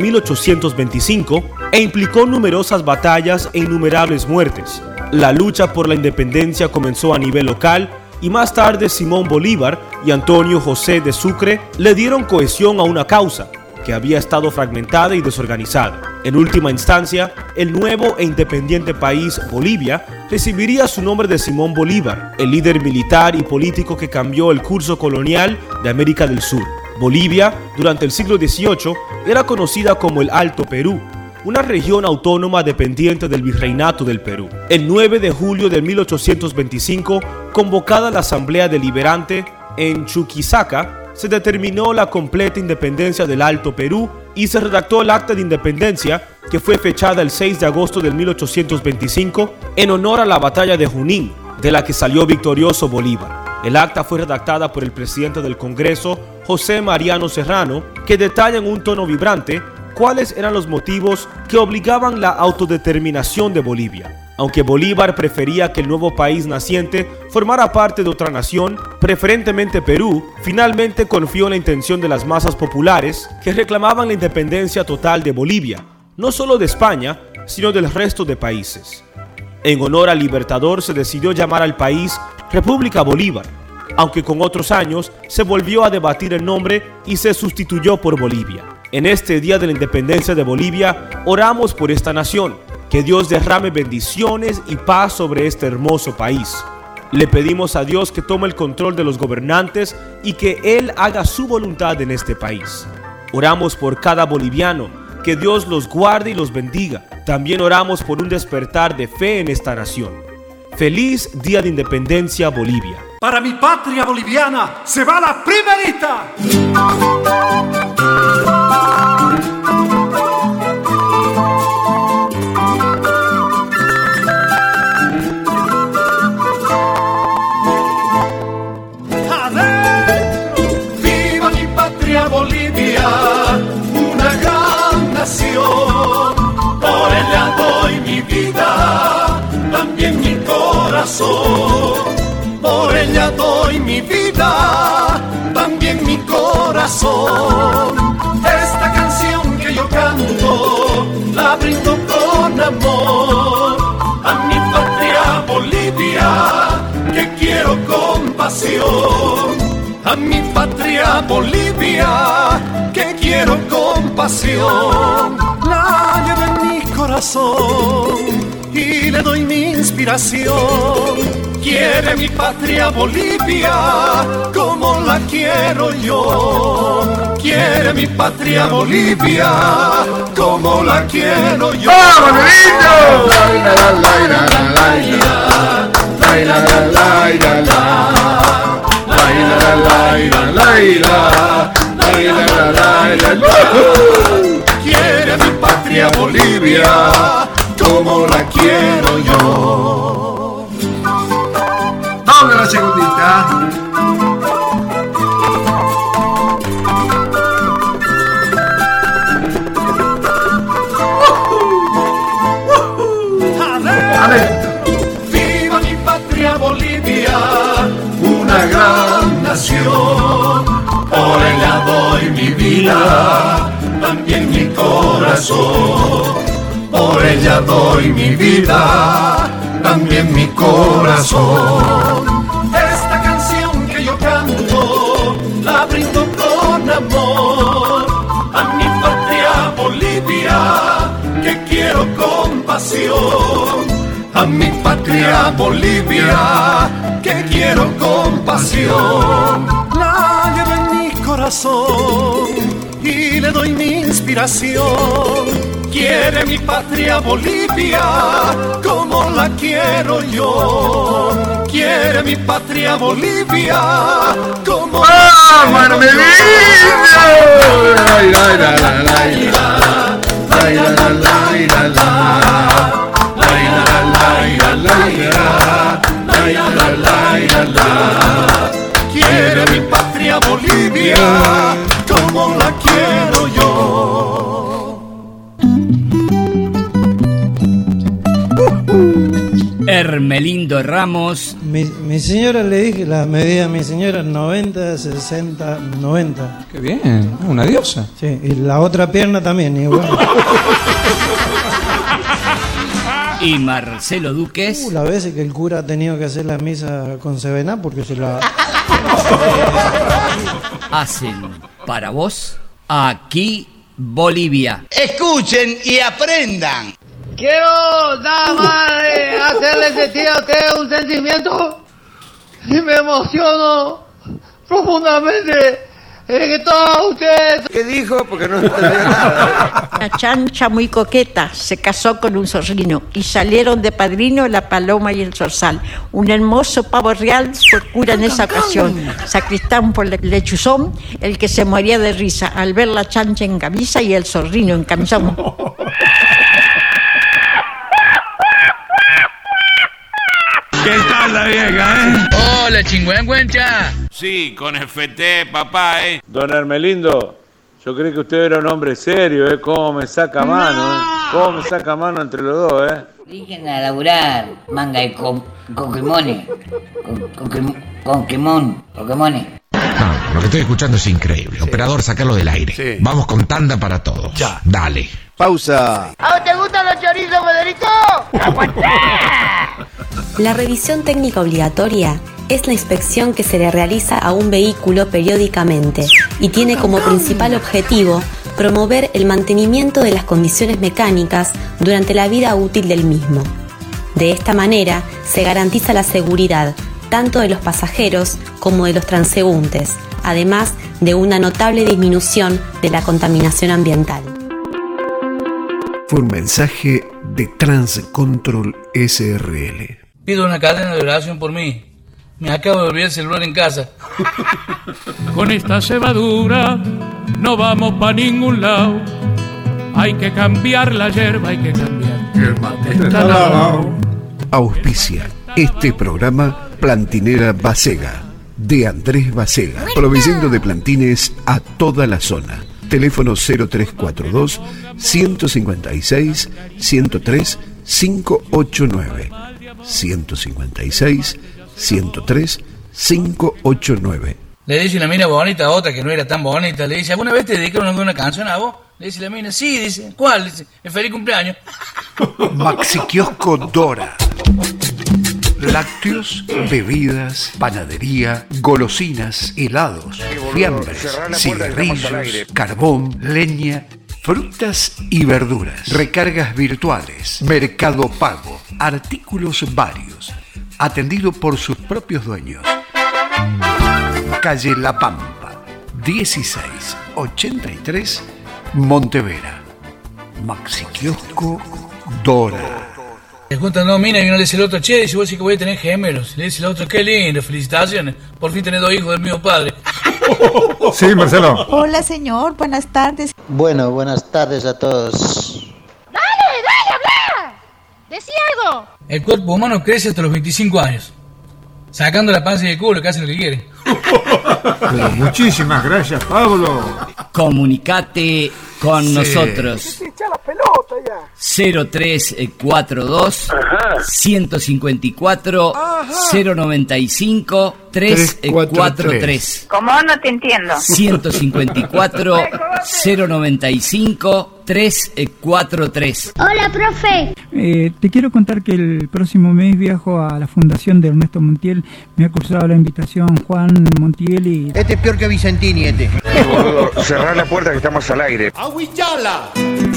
1825, e implicó numerosas batallas e innumerables muertes. La lucha por la independencia comenzó a nivel local y más tarde Simón Bolívar y Antonio José de Sucre le dieron cohesión a una causa que había estado fragmentada y desorganizada. En última instancia, el nuevo e independiente país, Bolivia, recibiría su nombre de Simón Bolívar, el líder militar y político que cambió el curso colonial de América del Sur. Bolivia, durante el siglo XVIII, era conocida como el Alto Perú, una región autónoma dependiente del Virreinato del Perú. El 9 de julio de 1825, convocada la Asamblea Deliberante en Chuquisaca, se determinó la completa independencia del Alto Perú y se redactó el Acta de Independencia, que fue fechada el 6 de agosto de 1825 en honor a la batalla de Junín, de la que salió victorioso Bolívar. El acta fue redactada por el presidente del Congreso, José Mariano Serrano, que detalla en un tono vibrante cuáles eran los motivos que obligaban la autodeterminación de Bolivia. Aunque Bolívar prefería que el nuevo país naciente formara parte de otra nación, preferentemente Perú, finalmente confió en la intención de las masas populares que reclamaban la independencia total de Bolivia, no solo de España, sino del resto de países. En honor al Libertador se decidió llamar al país República Bolívar, aunque con otros años se volvió a debatir el nombre y se sustituyó por Bolivia. En este Día de la Independencia de Bolivia, oramos por esta nación. Que Dios derrame bendiciones y paz sobre este hermoso país. Le pedimos a Dios que tome el control de los gobernantes y que Él haga su voluntad en este país. Oramos por cada boliviano, que Dios los guarde y los bendiga. También oramos por un despertar de fe en esta nación. Feliz Día de Independencia, Bolivia.
Para mi patria boliviana se va la primerita. Bolivia, una gran nación, por ella doy mi vida, también mi corazón, por ella doy mi vida, también mi corazón. Esta canción que yo canto, la brindo con amor, a mi patria Bolivia, que quiero con pasión. A mi patria Bolivia, que quiero con pasión. La llevo en mi corazón y le doy mi inspiración. Quiere mi patria Bolivia como la quiero yo. Quiere mi patria Bolivia como la quiero yo. ¡Vamos, quiere mi patria Bolivia como la quiero yo.
Vamos a la segundita.
vida, también mi corazón. Por ella doy mi vida, también mi corazón. Esta canción que yo canto, la brindo con amor a mi patria Bolivia, que quiero con pasión. A mi patria Bolivia, que quiero con pasión. La llevo en mi corazón y le doy mi inspiración. Quiere mi patria Bolivia como la quiero yo. Quiere mi patria Bolivia como la quiero Quiere mi patria Bolivia como la quiero yo.
Hermelindo Ramos.
Mi señora le dije la medida a mi señora 90, 60, 90.
Qué bien, una diosa.
Sí, y la otra pierna también, igual.
Y Marcelo Dúquez.
La vez que el cura ha tenido que hacer la misa con Sevená porque se la...
Hacen para vos Aquí Bolivia.
Escuchen y aprendan.
Quiero nada más hacerle sentir a usted un sentimiento y me emociono profundamente. Que todos ustedes...
¿Qué dijo? Porque no entendió nada.
Una chancha muy coqueta se casó con un zorrino y salieron de padrino la paloma y el zorzal. Un hermoso pavo real fue cura en esa ocasión. Sacristán por lechuzón, el que se moría de risa al ver la chancha en camisa y el zorrino en camisón.
¿Qué tal la vieja,
Hola, chingüengüencha.
Sí, con FT, papá,
Don Hermelindo, yo creí que usted era un hombre serio, ¿Cómo me saca mano, Cómo me saca mano entre los dos,
Dejen a laburar, manga de Pokémones. Pokémones.
No, lo que estoy escuchando es increíble. Sí. Operador, sacarlo del aire. Sí. Vamos con tanda para todos. Ya. Dale.
Pausa. ¿A vos te gustan los chorizos, Federico?
La revisión técnica obligatoria es la inspección que se le realiza a un vehículo periódicamente y tiene como principal objetivo promover el mantenimiento de las condiciones mecánicas durante la vida útil del mismo. De esta manera se garantiza la seguridad tanto de los pasajeros como de los transeúntes, además de una notable disminución de la contaminación ambiental.
Fue un mensaje de Transcontrol SRL.
Pido una cadena de oración por mí. Me acabo de olvidar el celular en casa.
Con esta cebadura no vamos para ningún lado. Hay que cambiar la yerba, hay que cambiar. El mate está lavado.
Auspicia este programa Plantinera Bacega, de Andrés Bacega, proveyendo de plantines a toda la zona. Teléfono 0342 156 103 589 156 103 589.
Le dice una mina bonita a otra que no era tan bonita. Le dice, ¿alguna vez te dedicaron una canción a vos? Le dice la mina, sí, dice, ¿cuál? Dice, el feliz cumpleaños.
Maxi Kiosco Dora. Lácteos, bebidas, panadería, golosinas, helados, fiambres, cigarrillos, carbón, leña, frutas y verduras, recargas virtuales, mercado pago, artículos varios, atendido por sus propios dueños. Calle La Pampa, 1683, Montevera. Maxi Kiosco Dora.
Le juntan dos minas y uno le dice al otro, che, dice, vos decís que voy a tener gemelos. Le dice el otro, qué lindo, felicitaciones. Por fin tenés dos hijos del mismo padre.
Sí, Marcelo.
Hola, señor, buenas tardes.
Bueno, buenas tardes a todos.
¡Dale, habla! ¡Decí algo!
El cuerpo humano crece hasta los 25 años. Sacando la panza y el culo, que hacen lo que quieren.
Muchísimas gracias, Pablo.
Comunicate con nosotros. 0342 154 095 343.
¿Cómo? No te entiendo.
154 095 343.
Hola, profe.
Te quiero contar que el próximo mes viajo a la fundación de Ernesto Montiel. Me ha cursado la invitación Juan Montiel y...
Este es peor que Vicentini, este.
Cerrar la puerta que estamos al aire.
¡Aguichala!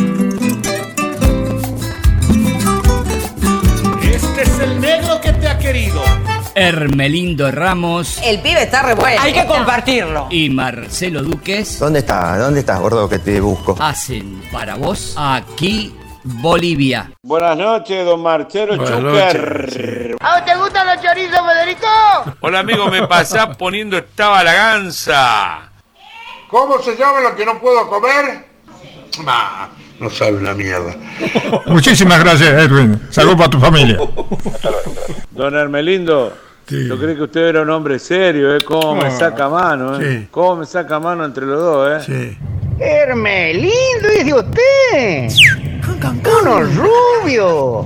Este es el negro que te ha querido.
Hermelindo Ramos.
El pibe está re bueno. Hay que compartirlo.
Y Marcelo Dúquez.
¿Dónde estás, gordo, que te busco?
Hacen para vos Aquí Bolivia.
Buenas noches, don Marcelo Chucker.
¿A vos te gustan los chorizos, Federico?
Hola, amigo, me pasás poniendo estaba la gansa.
¿Cómo se llama lo que no puedo comer? Nah, no sabe una mierda.
Muchísimas gracias, Edwin. Salud para tu familia.
Don Hermelindo, yo creo que usted era un hombre serio, ¿eh? ¿Cómo me saca mano, eh?
Sí.
¿Cómo me saca mano entre los dos, eh?
Sí.
Hermelindo, es de usted. Uno rubio,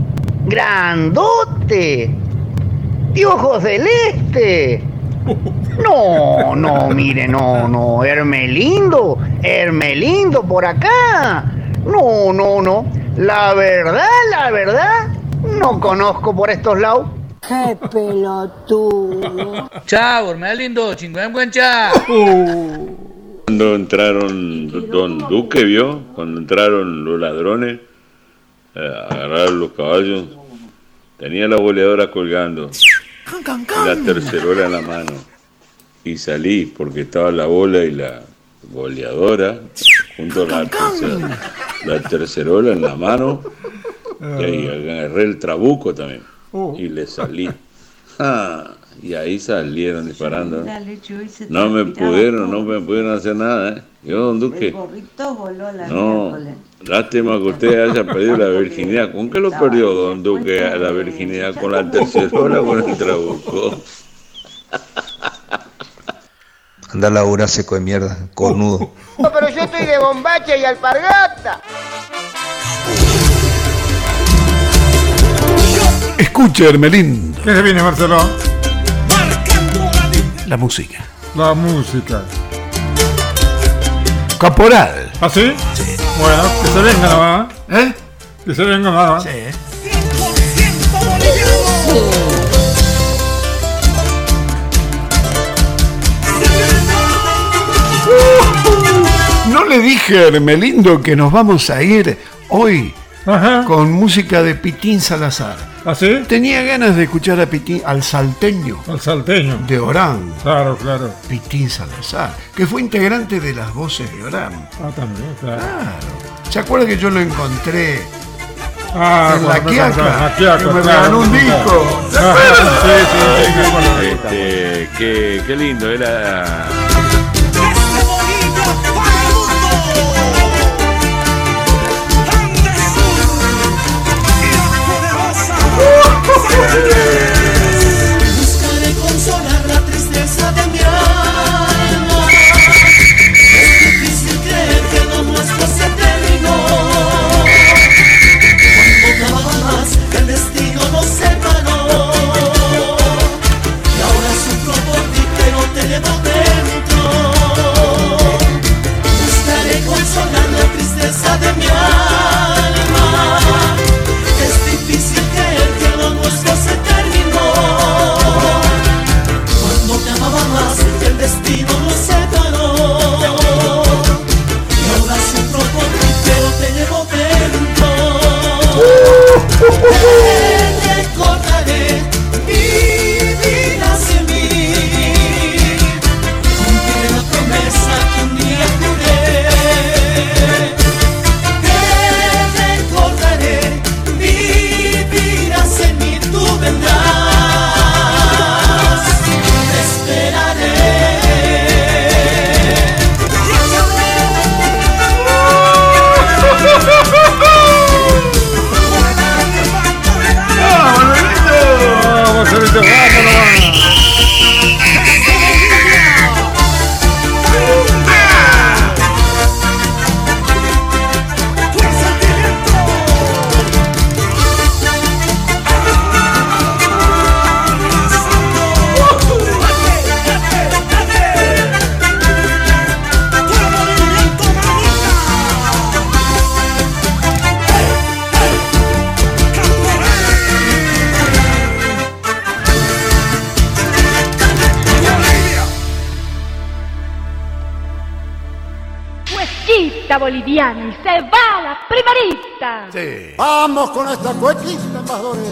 grandote, de ojos celeste. No, mire, no, Hermelindo por acá. No, la verdad, no conozco por estos lados.
¡Qué pelotudo!
Chao, Hermelindo, chingüengüencha.
Cuando entraron Don Duque, ¿vio? Cuando entraron los ladrones, agarraron los caballos, tenía la boleadora colgando, la tercerola en la mano, y salí porque estaba la bola y la boleadora junto a la tercerola en la mano, y ahí agarré el trabuco también, y le salí. Y ahí salieron disparando. No me pudieron hacer nada, ¿eh? Yo, don Duque. No, lástima que usted haya perdido la virginidad. ¿Con qué lo perdió, don Duque, la virginidad? ¿Con la tercerola o con el trabuco?
Anda a laburar seco de mierda, cornudo.
No, pero yo estoy de bombacha y alpargata.
Escucha, Hermelindo.
¿Qué se viene, Marcelo?
La música.
La música.
Caporal.
¿Ah, sí?
Sí.
Bueno, que se venga nomás.
¿Eh?
Que se venga nomás.
Sí. No le dije a Hermelindo que nos vamos a ir hoy con música de Pitín Salazar.
¿Ah, sí?
Tenía ganas de escuchar a Pitín, al salteño.
Al salteño.
De Orán.
Claro.
Pitín Salazar, que fue integrante de las Voces de Orán.
Ah, también, claro.
¿Se acuerda que yo lo encontré en La
Quiaca?
Que me regaló un disco.
Sí, qué lindo era.
Buscaré consolar la tristeza de mi alma. Es difícil creer que lo nuestro se terminó. Cuando acababa más, el destino nos separó. Y ahora sufro por ti, pero te llevo dentro.
cuequita boliviana y se va la primerita.
Sí.
Vamos con esta cuequita, embajadores.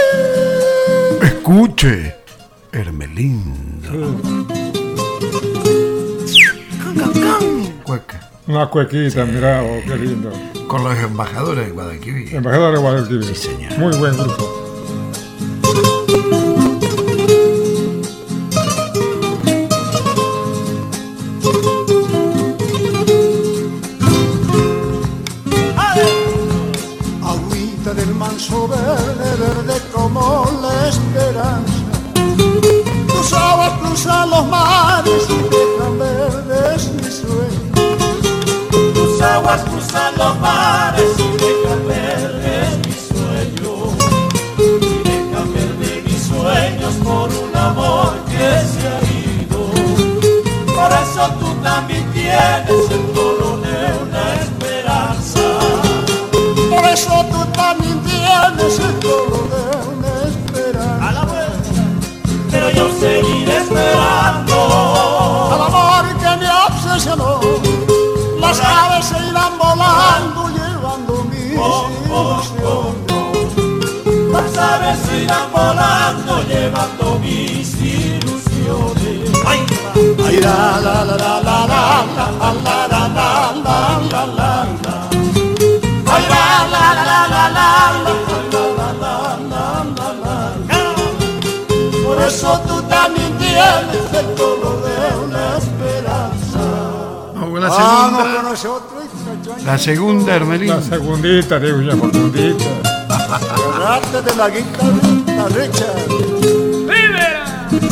Escuche, Hermelindo. Cueca.
Una cuequita, mirá, oh, qué lindo.
Con los embajadores de Guadalquivir.
Embajadores de Guadalquivir.
Sí, señor.
Muy buen grupo.
Agüita del manso verde, verde como la esperanza. Tus aguas cruzan los mares y dejan verdes mis sueños.
Tus aguas cruzan los mares y dejan verdes mis sueños. Y dejan verdes mis sueños por un amor que se ha ido. Por eso tú también tienes el color de una esperanza.
Por eso tú también tienes el color de una esperanza.
A la vuelta, pero yo seguiré esperando
al amor que me obsesionó. Las aves se irán volando llevando mis ilusiones.
Las aves se irán volando llevando mis ilusiones. Ay,
ay, la la la la la la la la la la la la. Ay, la la la la la la. Por eso tú también tienes el color de una esperanza.
La segunda, la segunda, Hermelín.
La segundita, digo yo, segundita.
Agarrate de la guitarra, Richard.
¡Viva!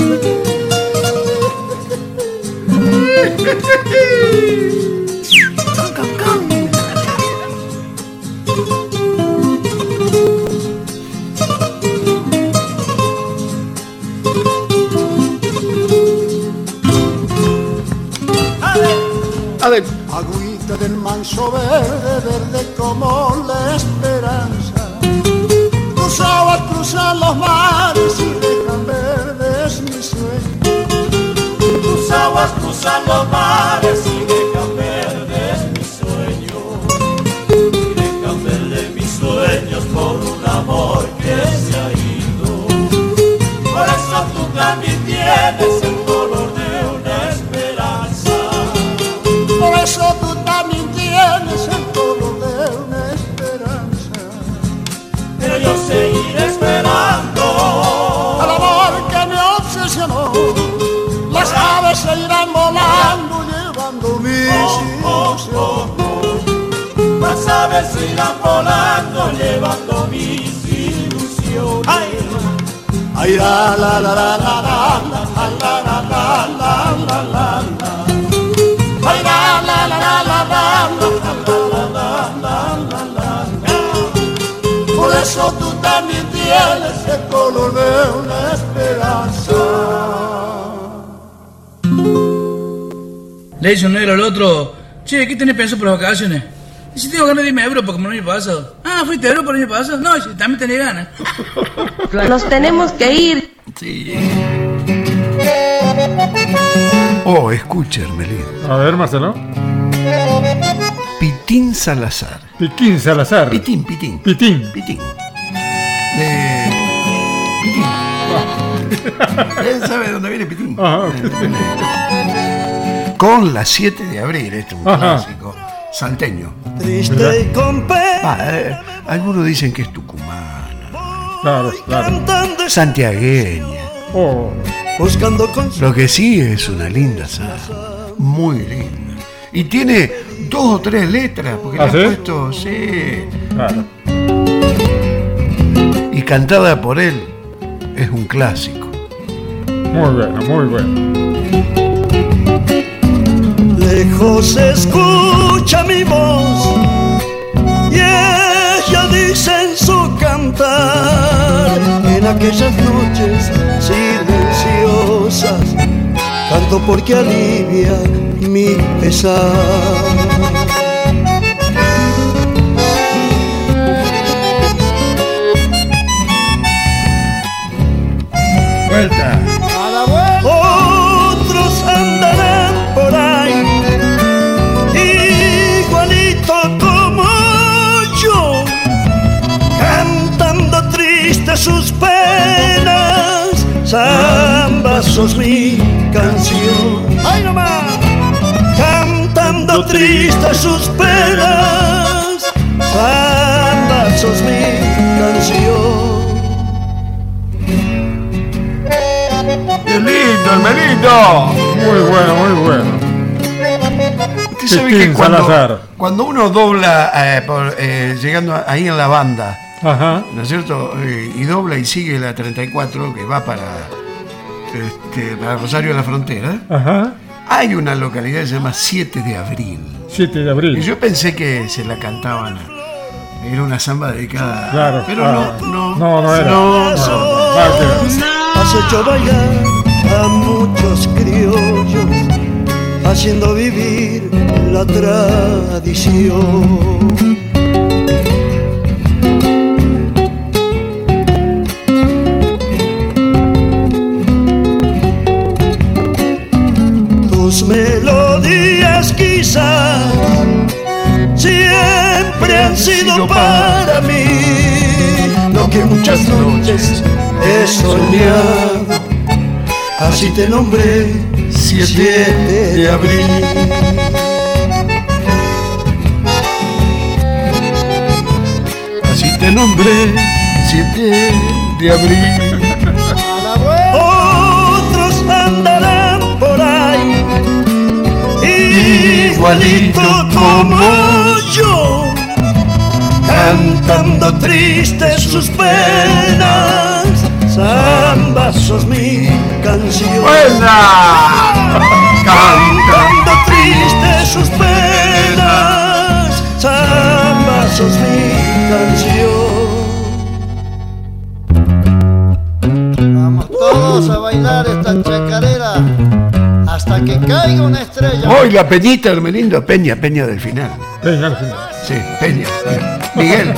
Agüita del manso verde, verde como la esperanza. Tus aguas cruzan los mares y dejan verdes mis sueños.
Tus aguas cruzan los mares y dejan verdes mis sueños. Y dejan verdes mis sueños por un amor que se ha ido. Por eso tú también tienes el color de una esperanza.
Por eso tú también tienes el color de una esperanza.
Pero yo seguiré esperando
al amor que me obsesionó. Las aves se irán volando llevando mis ilusiones.
Las aves se irán volando llevando mis ilusiones.
Ay, la la la la la la la la la la la la. Ay, la la la la la la. Por eso tú también tienes el color de una esperanza.
Le dice un negro al otro: che, ¿qué tenés pensado por las vacaciones? Dice: tengo ganas de irme a Europa como el año pasado. Ah, ¿fuiste a Europa el año pasado? No, dice, también tenés ganas.
Nos tenemos que ir.
Sí. Oh, escucha, Hermelín.
A ver, Marcelo.
Pitín Salazar.
Pitín Salazar.
Pitín.
Pitín.
Pitín. ¿Él sabe de dónde viene Pitín?
Ajá.
Con la 7 de abril, este es un clásico salteño.
Triste y con
pena. Algunos dicen que es tucumana.
Claro.
Santiagueña.
Oh.
Buscando con...
Lo que sí es una linda samba. Muy linda. Y tiene 2 o 3 letras, porque le han puesto, sí.
Claro.
Y cantada por él, es un clásico.
Muy bueno, muy bueno.
Lejos se escucha mi voz y ella dice en su cantar, en aquellas noches silenciosas, canto porque alivia mi pesar.
Vuelta.
A la vuelta. Otros andarán por ahí, igual
sos mi canción. ¡Ay, nomás! Cantando triste sus penas, samba, sos mi canción.
¡Qué lindo, Hermelito!
Muy bueno, muy bueno.
Usted sabe que cuando uno dobla, llegando ahí en la banda,
ajá,
¿no es cierto? Y dobla y sigue la 34 que va para Rosario de la Frontera.
Ajá.
Hay una localidad que se llama 7 de Abril.
7 de Abril.
Y yo pensé que se la cantaban. Era una samba dedicada.
Claro.
Pero no era.
No. Has hecho bailar a muchos criollos, haciendo vivir la tradición. Tus melodías quizás siempre han sido para mí lo que muchas noches he soñado. Así te nombré 7 de abril.
Así te nombré 7 de abril.
Otros andarán por ahí igualito como yo, cantando tristes sus penas. Samba, sos mi canción.
¡Buena!
Cantando tristes sus penas. Samba, sos mi canción.
Vamos todos a bailar esta chacarera hasta que caiga una estrella.
Hoy la Peñita, Hermelindo, Peña del final.
Peña del final.
Sí, Peña. Miguel.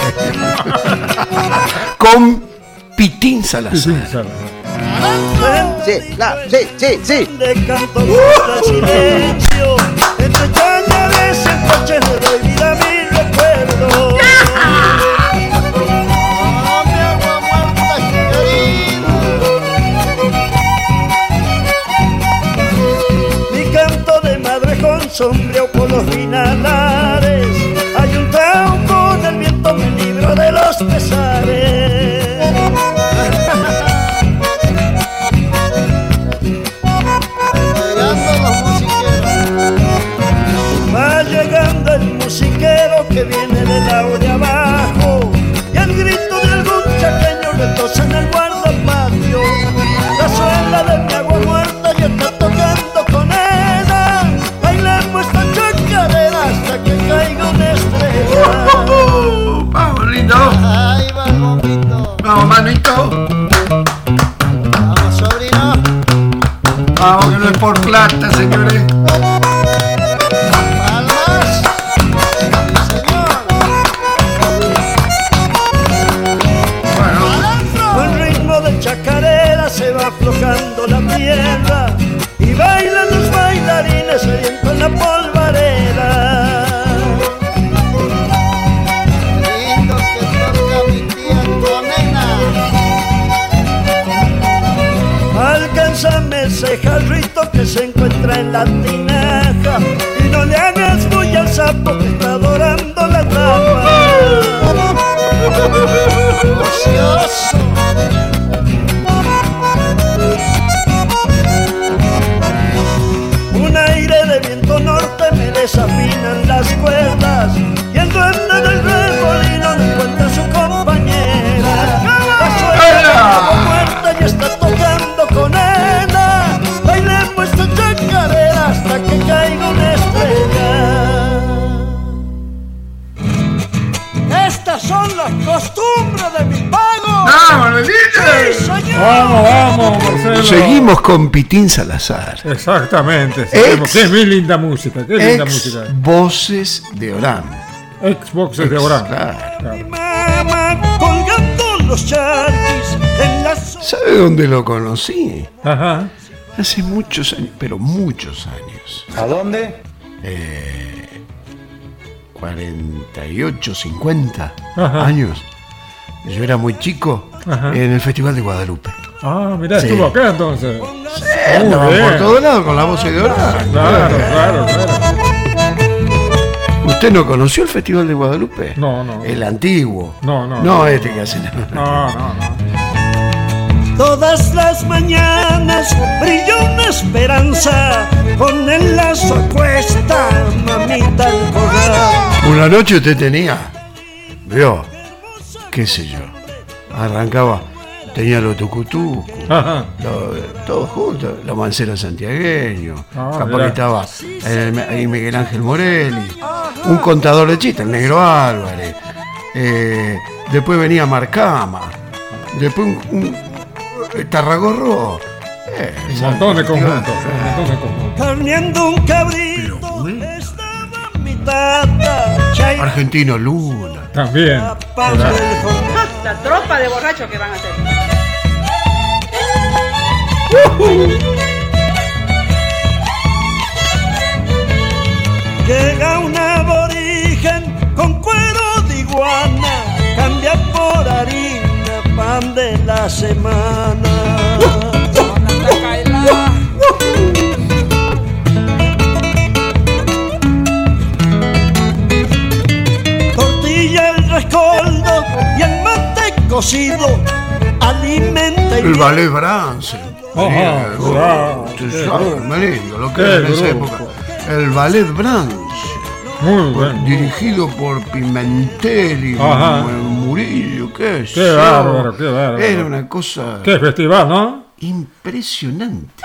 Con Pitín Salazar.
Sí.
De canto gusta silencio, entre cañares en coches le doy vida a mi recuerdo.
Mi agua muerta, querido.
Mi canto de madre con sombrero por los vinalares, hay un trago con el viento me libro de los pesares. Va llegando el musiquero que viene de la de abajo, y el grito de algún chaqueño retosa en el guardapatio. La suela de mi agua muerta ya está tocando con ella. Bailemos esta chacarera hasta que caiga una estrella.
Vamos, lindo.
Ahí va el bombito.
Vamos, manito.
Vamos, sobrino.
Vamos, que no es por plata, señores.
Chacarera se va aflojando la tierra y bailan los bailarines sedientos en la polvareda.
Lindo que toca mi tía Antonena.
Alcánzame ese jarrito que se encuentra en la tinaja y no le hagas bulla al sapo que está adorando la tapa.
Ocioso.
Un aire de viento norte me desafinan las cuerdas y el duende del remolino no encuentra a su compañera. La suerte de la muerta ya está tocando con ella. Bailemos esta chacarera hasta que caiga una estrella. Estas son las costumbres de mi pago.
¡Vamos,
¡Sí, señor!
Vamos, Marcelo.
Seguimos con Pitín Salazar.
Exactamente. Qué linda música, qué linda música.
Voces de Orán.
Voces de Orán.
Claro.
Mi mamá colgando los charquis en las...
¿Sabe dónde lo conocí?
Ajá.
Hace muchos años, pero muchos años.
¿A dónde?
48, 50
Ajá.
años. Yo era muy chico.
Ajá.
En el Festival de Guadalupe.
Ah, mirá,
Sí.
estuvo acá entonces.
Sí,
Andaban por todos lados con la voz de Horacio.
Claro.
¿Usted no conoció el Festival de Guadalupe?
No.
El antiguo.
No.
No, este que hace.
No.
Todas las mañanas brilla una esperanza, con el lazo a cuesta, mamita al corral.
Una noche usted tenía, vio, qué sé yo, arrancaba, tenía los tucutucos, todos juntos, los manceros santiagueños, capaz que estaba ahí Miguel Ángel Morelli, un contador de chistes, el Negro Álvarez, después venía Marcama, después un Tarragorro,
un montón de conjuntos.
Carneando un cabrito, estaba mi tata.
Argentino Luna.
También.
La tropa de borrachos que van a hacer.
Llega un aborigen con cuero de iguana, cambia por harina, pan de la semana. Tortilla, el rescoldo y el mate cocido alimenta
el ballet Brance. Lo que era en esa época. El ballet Brance.
Muy bueno.
Dirigido por Pimentel y Murillo, qué
bárbaro.
Era una cosa.
Qué festival, ¿no?
Impresionante.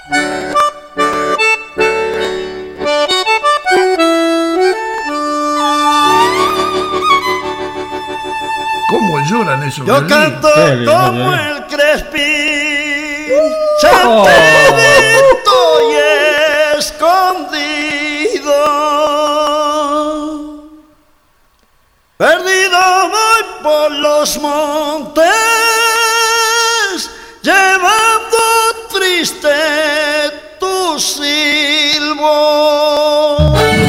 ¿Cómo lloran esos?
Yo canto como el Crespín, santito y escondido. Perdido voy por los montes, llevando triste tu silbo.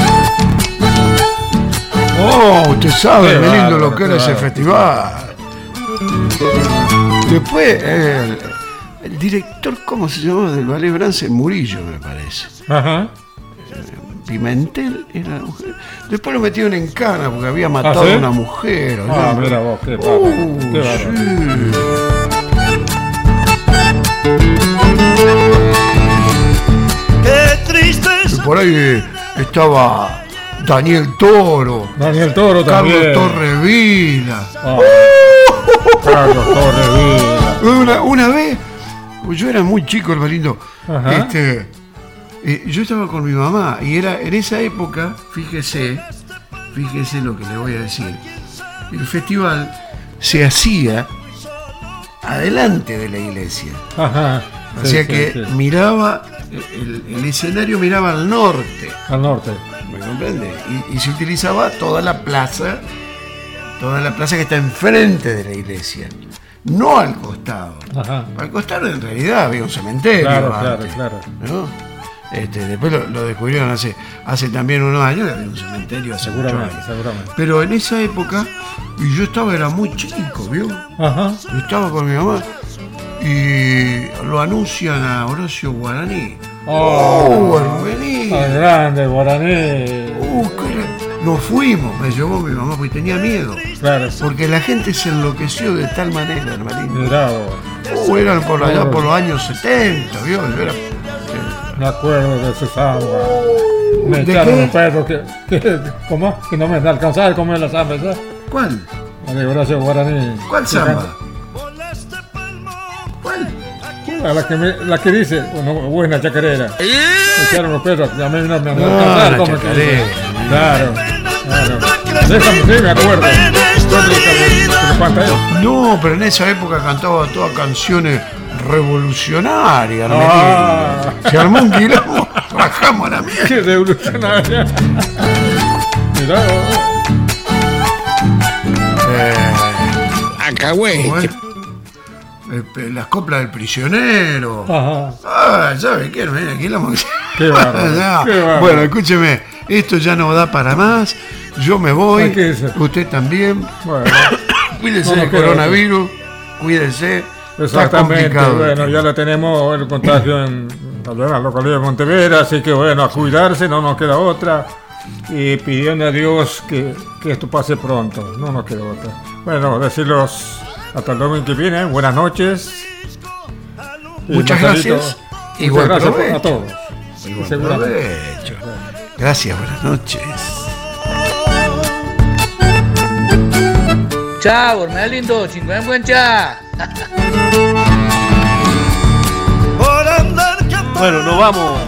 Oh, usted sabe, qué lindo lo que era ese festival. Después, el director, ¿cómo se llamaba? Del Ballet Brance, Murillo, me parece. Pimentel era la mujer. Después lo metieron en cana porque había matado a una mujer.
Mira vos, qué bárbaro.
Qué tristeza.
Por ahí estaba Daniel Toro
también.
Carlos Torrevila.
Carlos Torrevila.
Una vez, yo era muy chico, hermanito. Yo estaba con mi mamá y era en esa época, fíjese lo que le voy a decir. El festival se hacía adelante de la iglesia. O sea que miraba, el escenario miraba al norte. ¿Me comprende? Y se utilizaba toda la plaza que está enfrente de la iglesia. No al costado. Al costado en realidad había un cementerio.
Claro.
¿No? Después lo descubrieron hace también unos años, que había un cementerio hace muchos años.
Seguramente.
Pero en esa época, y yo era muy chico, ¿vio? Yo estaba con mi mamá y lo anuncian a Horacio Guaraní.
¡Al grande Guaraní!
Nos fuimos, me llevó mi mamá porque tenía miedo.
Claro.
Porque la gente se enloqueció de tal manera, hermanito.
Mirá vos.
Eran por allá por los años 70, ¿vio? Yo era...
Me acuerdo de ese samba. Me echaron un perro ¿cómo? Que no me alcanzaba a comer la samba, ¿sabes?
¿Cuál?
La de Horacio Guaraní.
¿Cuál samba? ¿Cuál?
La que dice, buena chacarera. Me echaron los perros, a mí no me alcanzaba a comer. Claro. Déjame, sí, me acuerdo.
No, pero en esa época cantaba todas canciones revolucionarias. Se armó un quilombo, bajamos a la mierda.
¡Qué revolucionaria! Mirá.
Acagüey. Las coplas del prisionero. ¿Sabe qué?
Qué bárbaro.
Bueno, escúcheme, esto ya no da para más. Yo me voy. Usted también.
Bueno.
Cuídese del coronavirus. Cuídese.
Exactamente,
complicado.
bueno, ya la tenemos el contagio en la localidad de Montevera, así que bueno, a cuidarse, no nos queda otra. Y pidiendo a Dios que esto pase pronto, no nos queda otra. Bueno, decirlos hasta el domingo que viene, buenas noches.
Muchas gracias. Y buen
gracias
provecho.
a todos.
Y buen provecho. Gracias, buenas noches.
Chao, Ormelindo, chingüengüencha.
Bueno, nos vamos.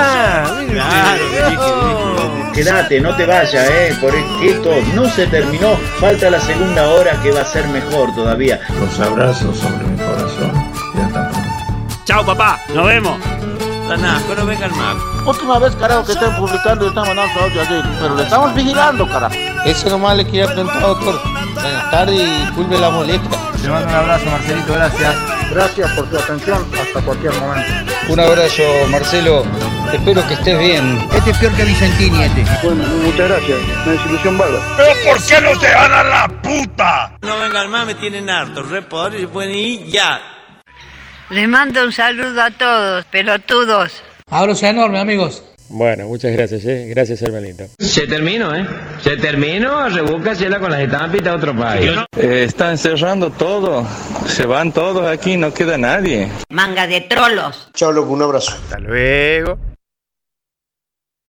Quédate, no te vayas, porque esto no se terminó. Falta la segunda hora que va a ser mejor todavía.
Los abrazos sobre mi corazón. Y hasta pronto.
Chao, papá. Nos vemos. Nada, no vengan más.
Última vez, carajo, que estén publicando y están mandando audio allí, pero le estamos vigilando, carajo.
Eso nomás le quería preguntar, doctor. Buenas tardes y disculpe la molestia.
Te mando un abrazo, Marcelito, gracias.
Gracias por su atención, hasta cualquier momento.
Un abrazo, Marcelo. Espero que estés bien.
Este es peor que Vicentini, este.
Bueno, muchas gracias. Una desilusión bárbara.
¿Pero por qué no se van a la puta?
No vengan más, me tienen harto. Repoder y pueden ir ya.
Les mando un saludo a todos, pelotudos.
Abrazo enorme, amigos.
Bueno, muchas gracias, gracias, Hermanito.
Se terminó, Se terminó, rebúscasela con las estampitas a otro país.
Están cerrando todo. Se van todos aquí, no queda nadie.
Manga de trolos.
Chao, loco, un abrazo.
Hasta luego.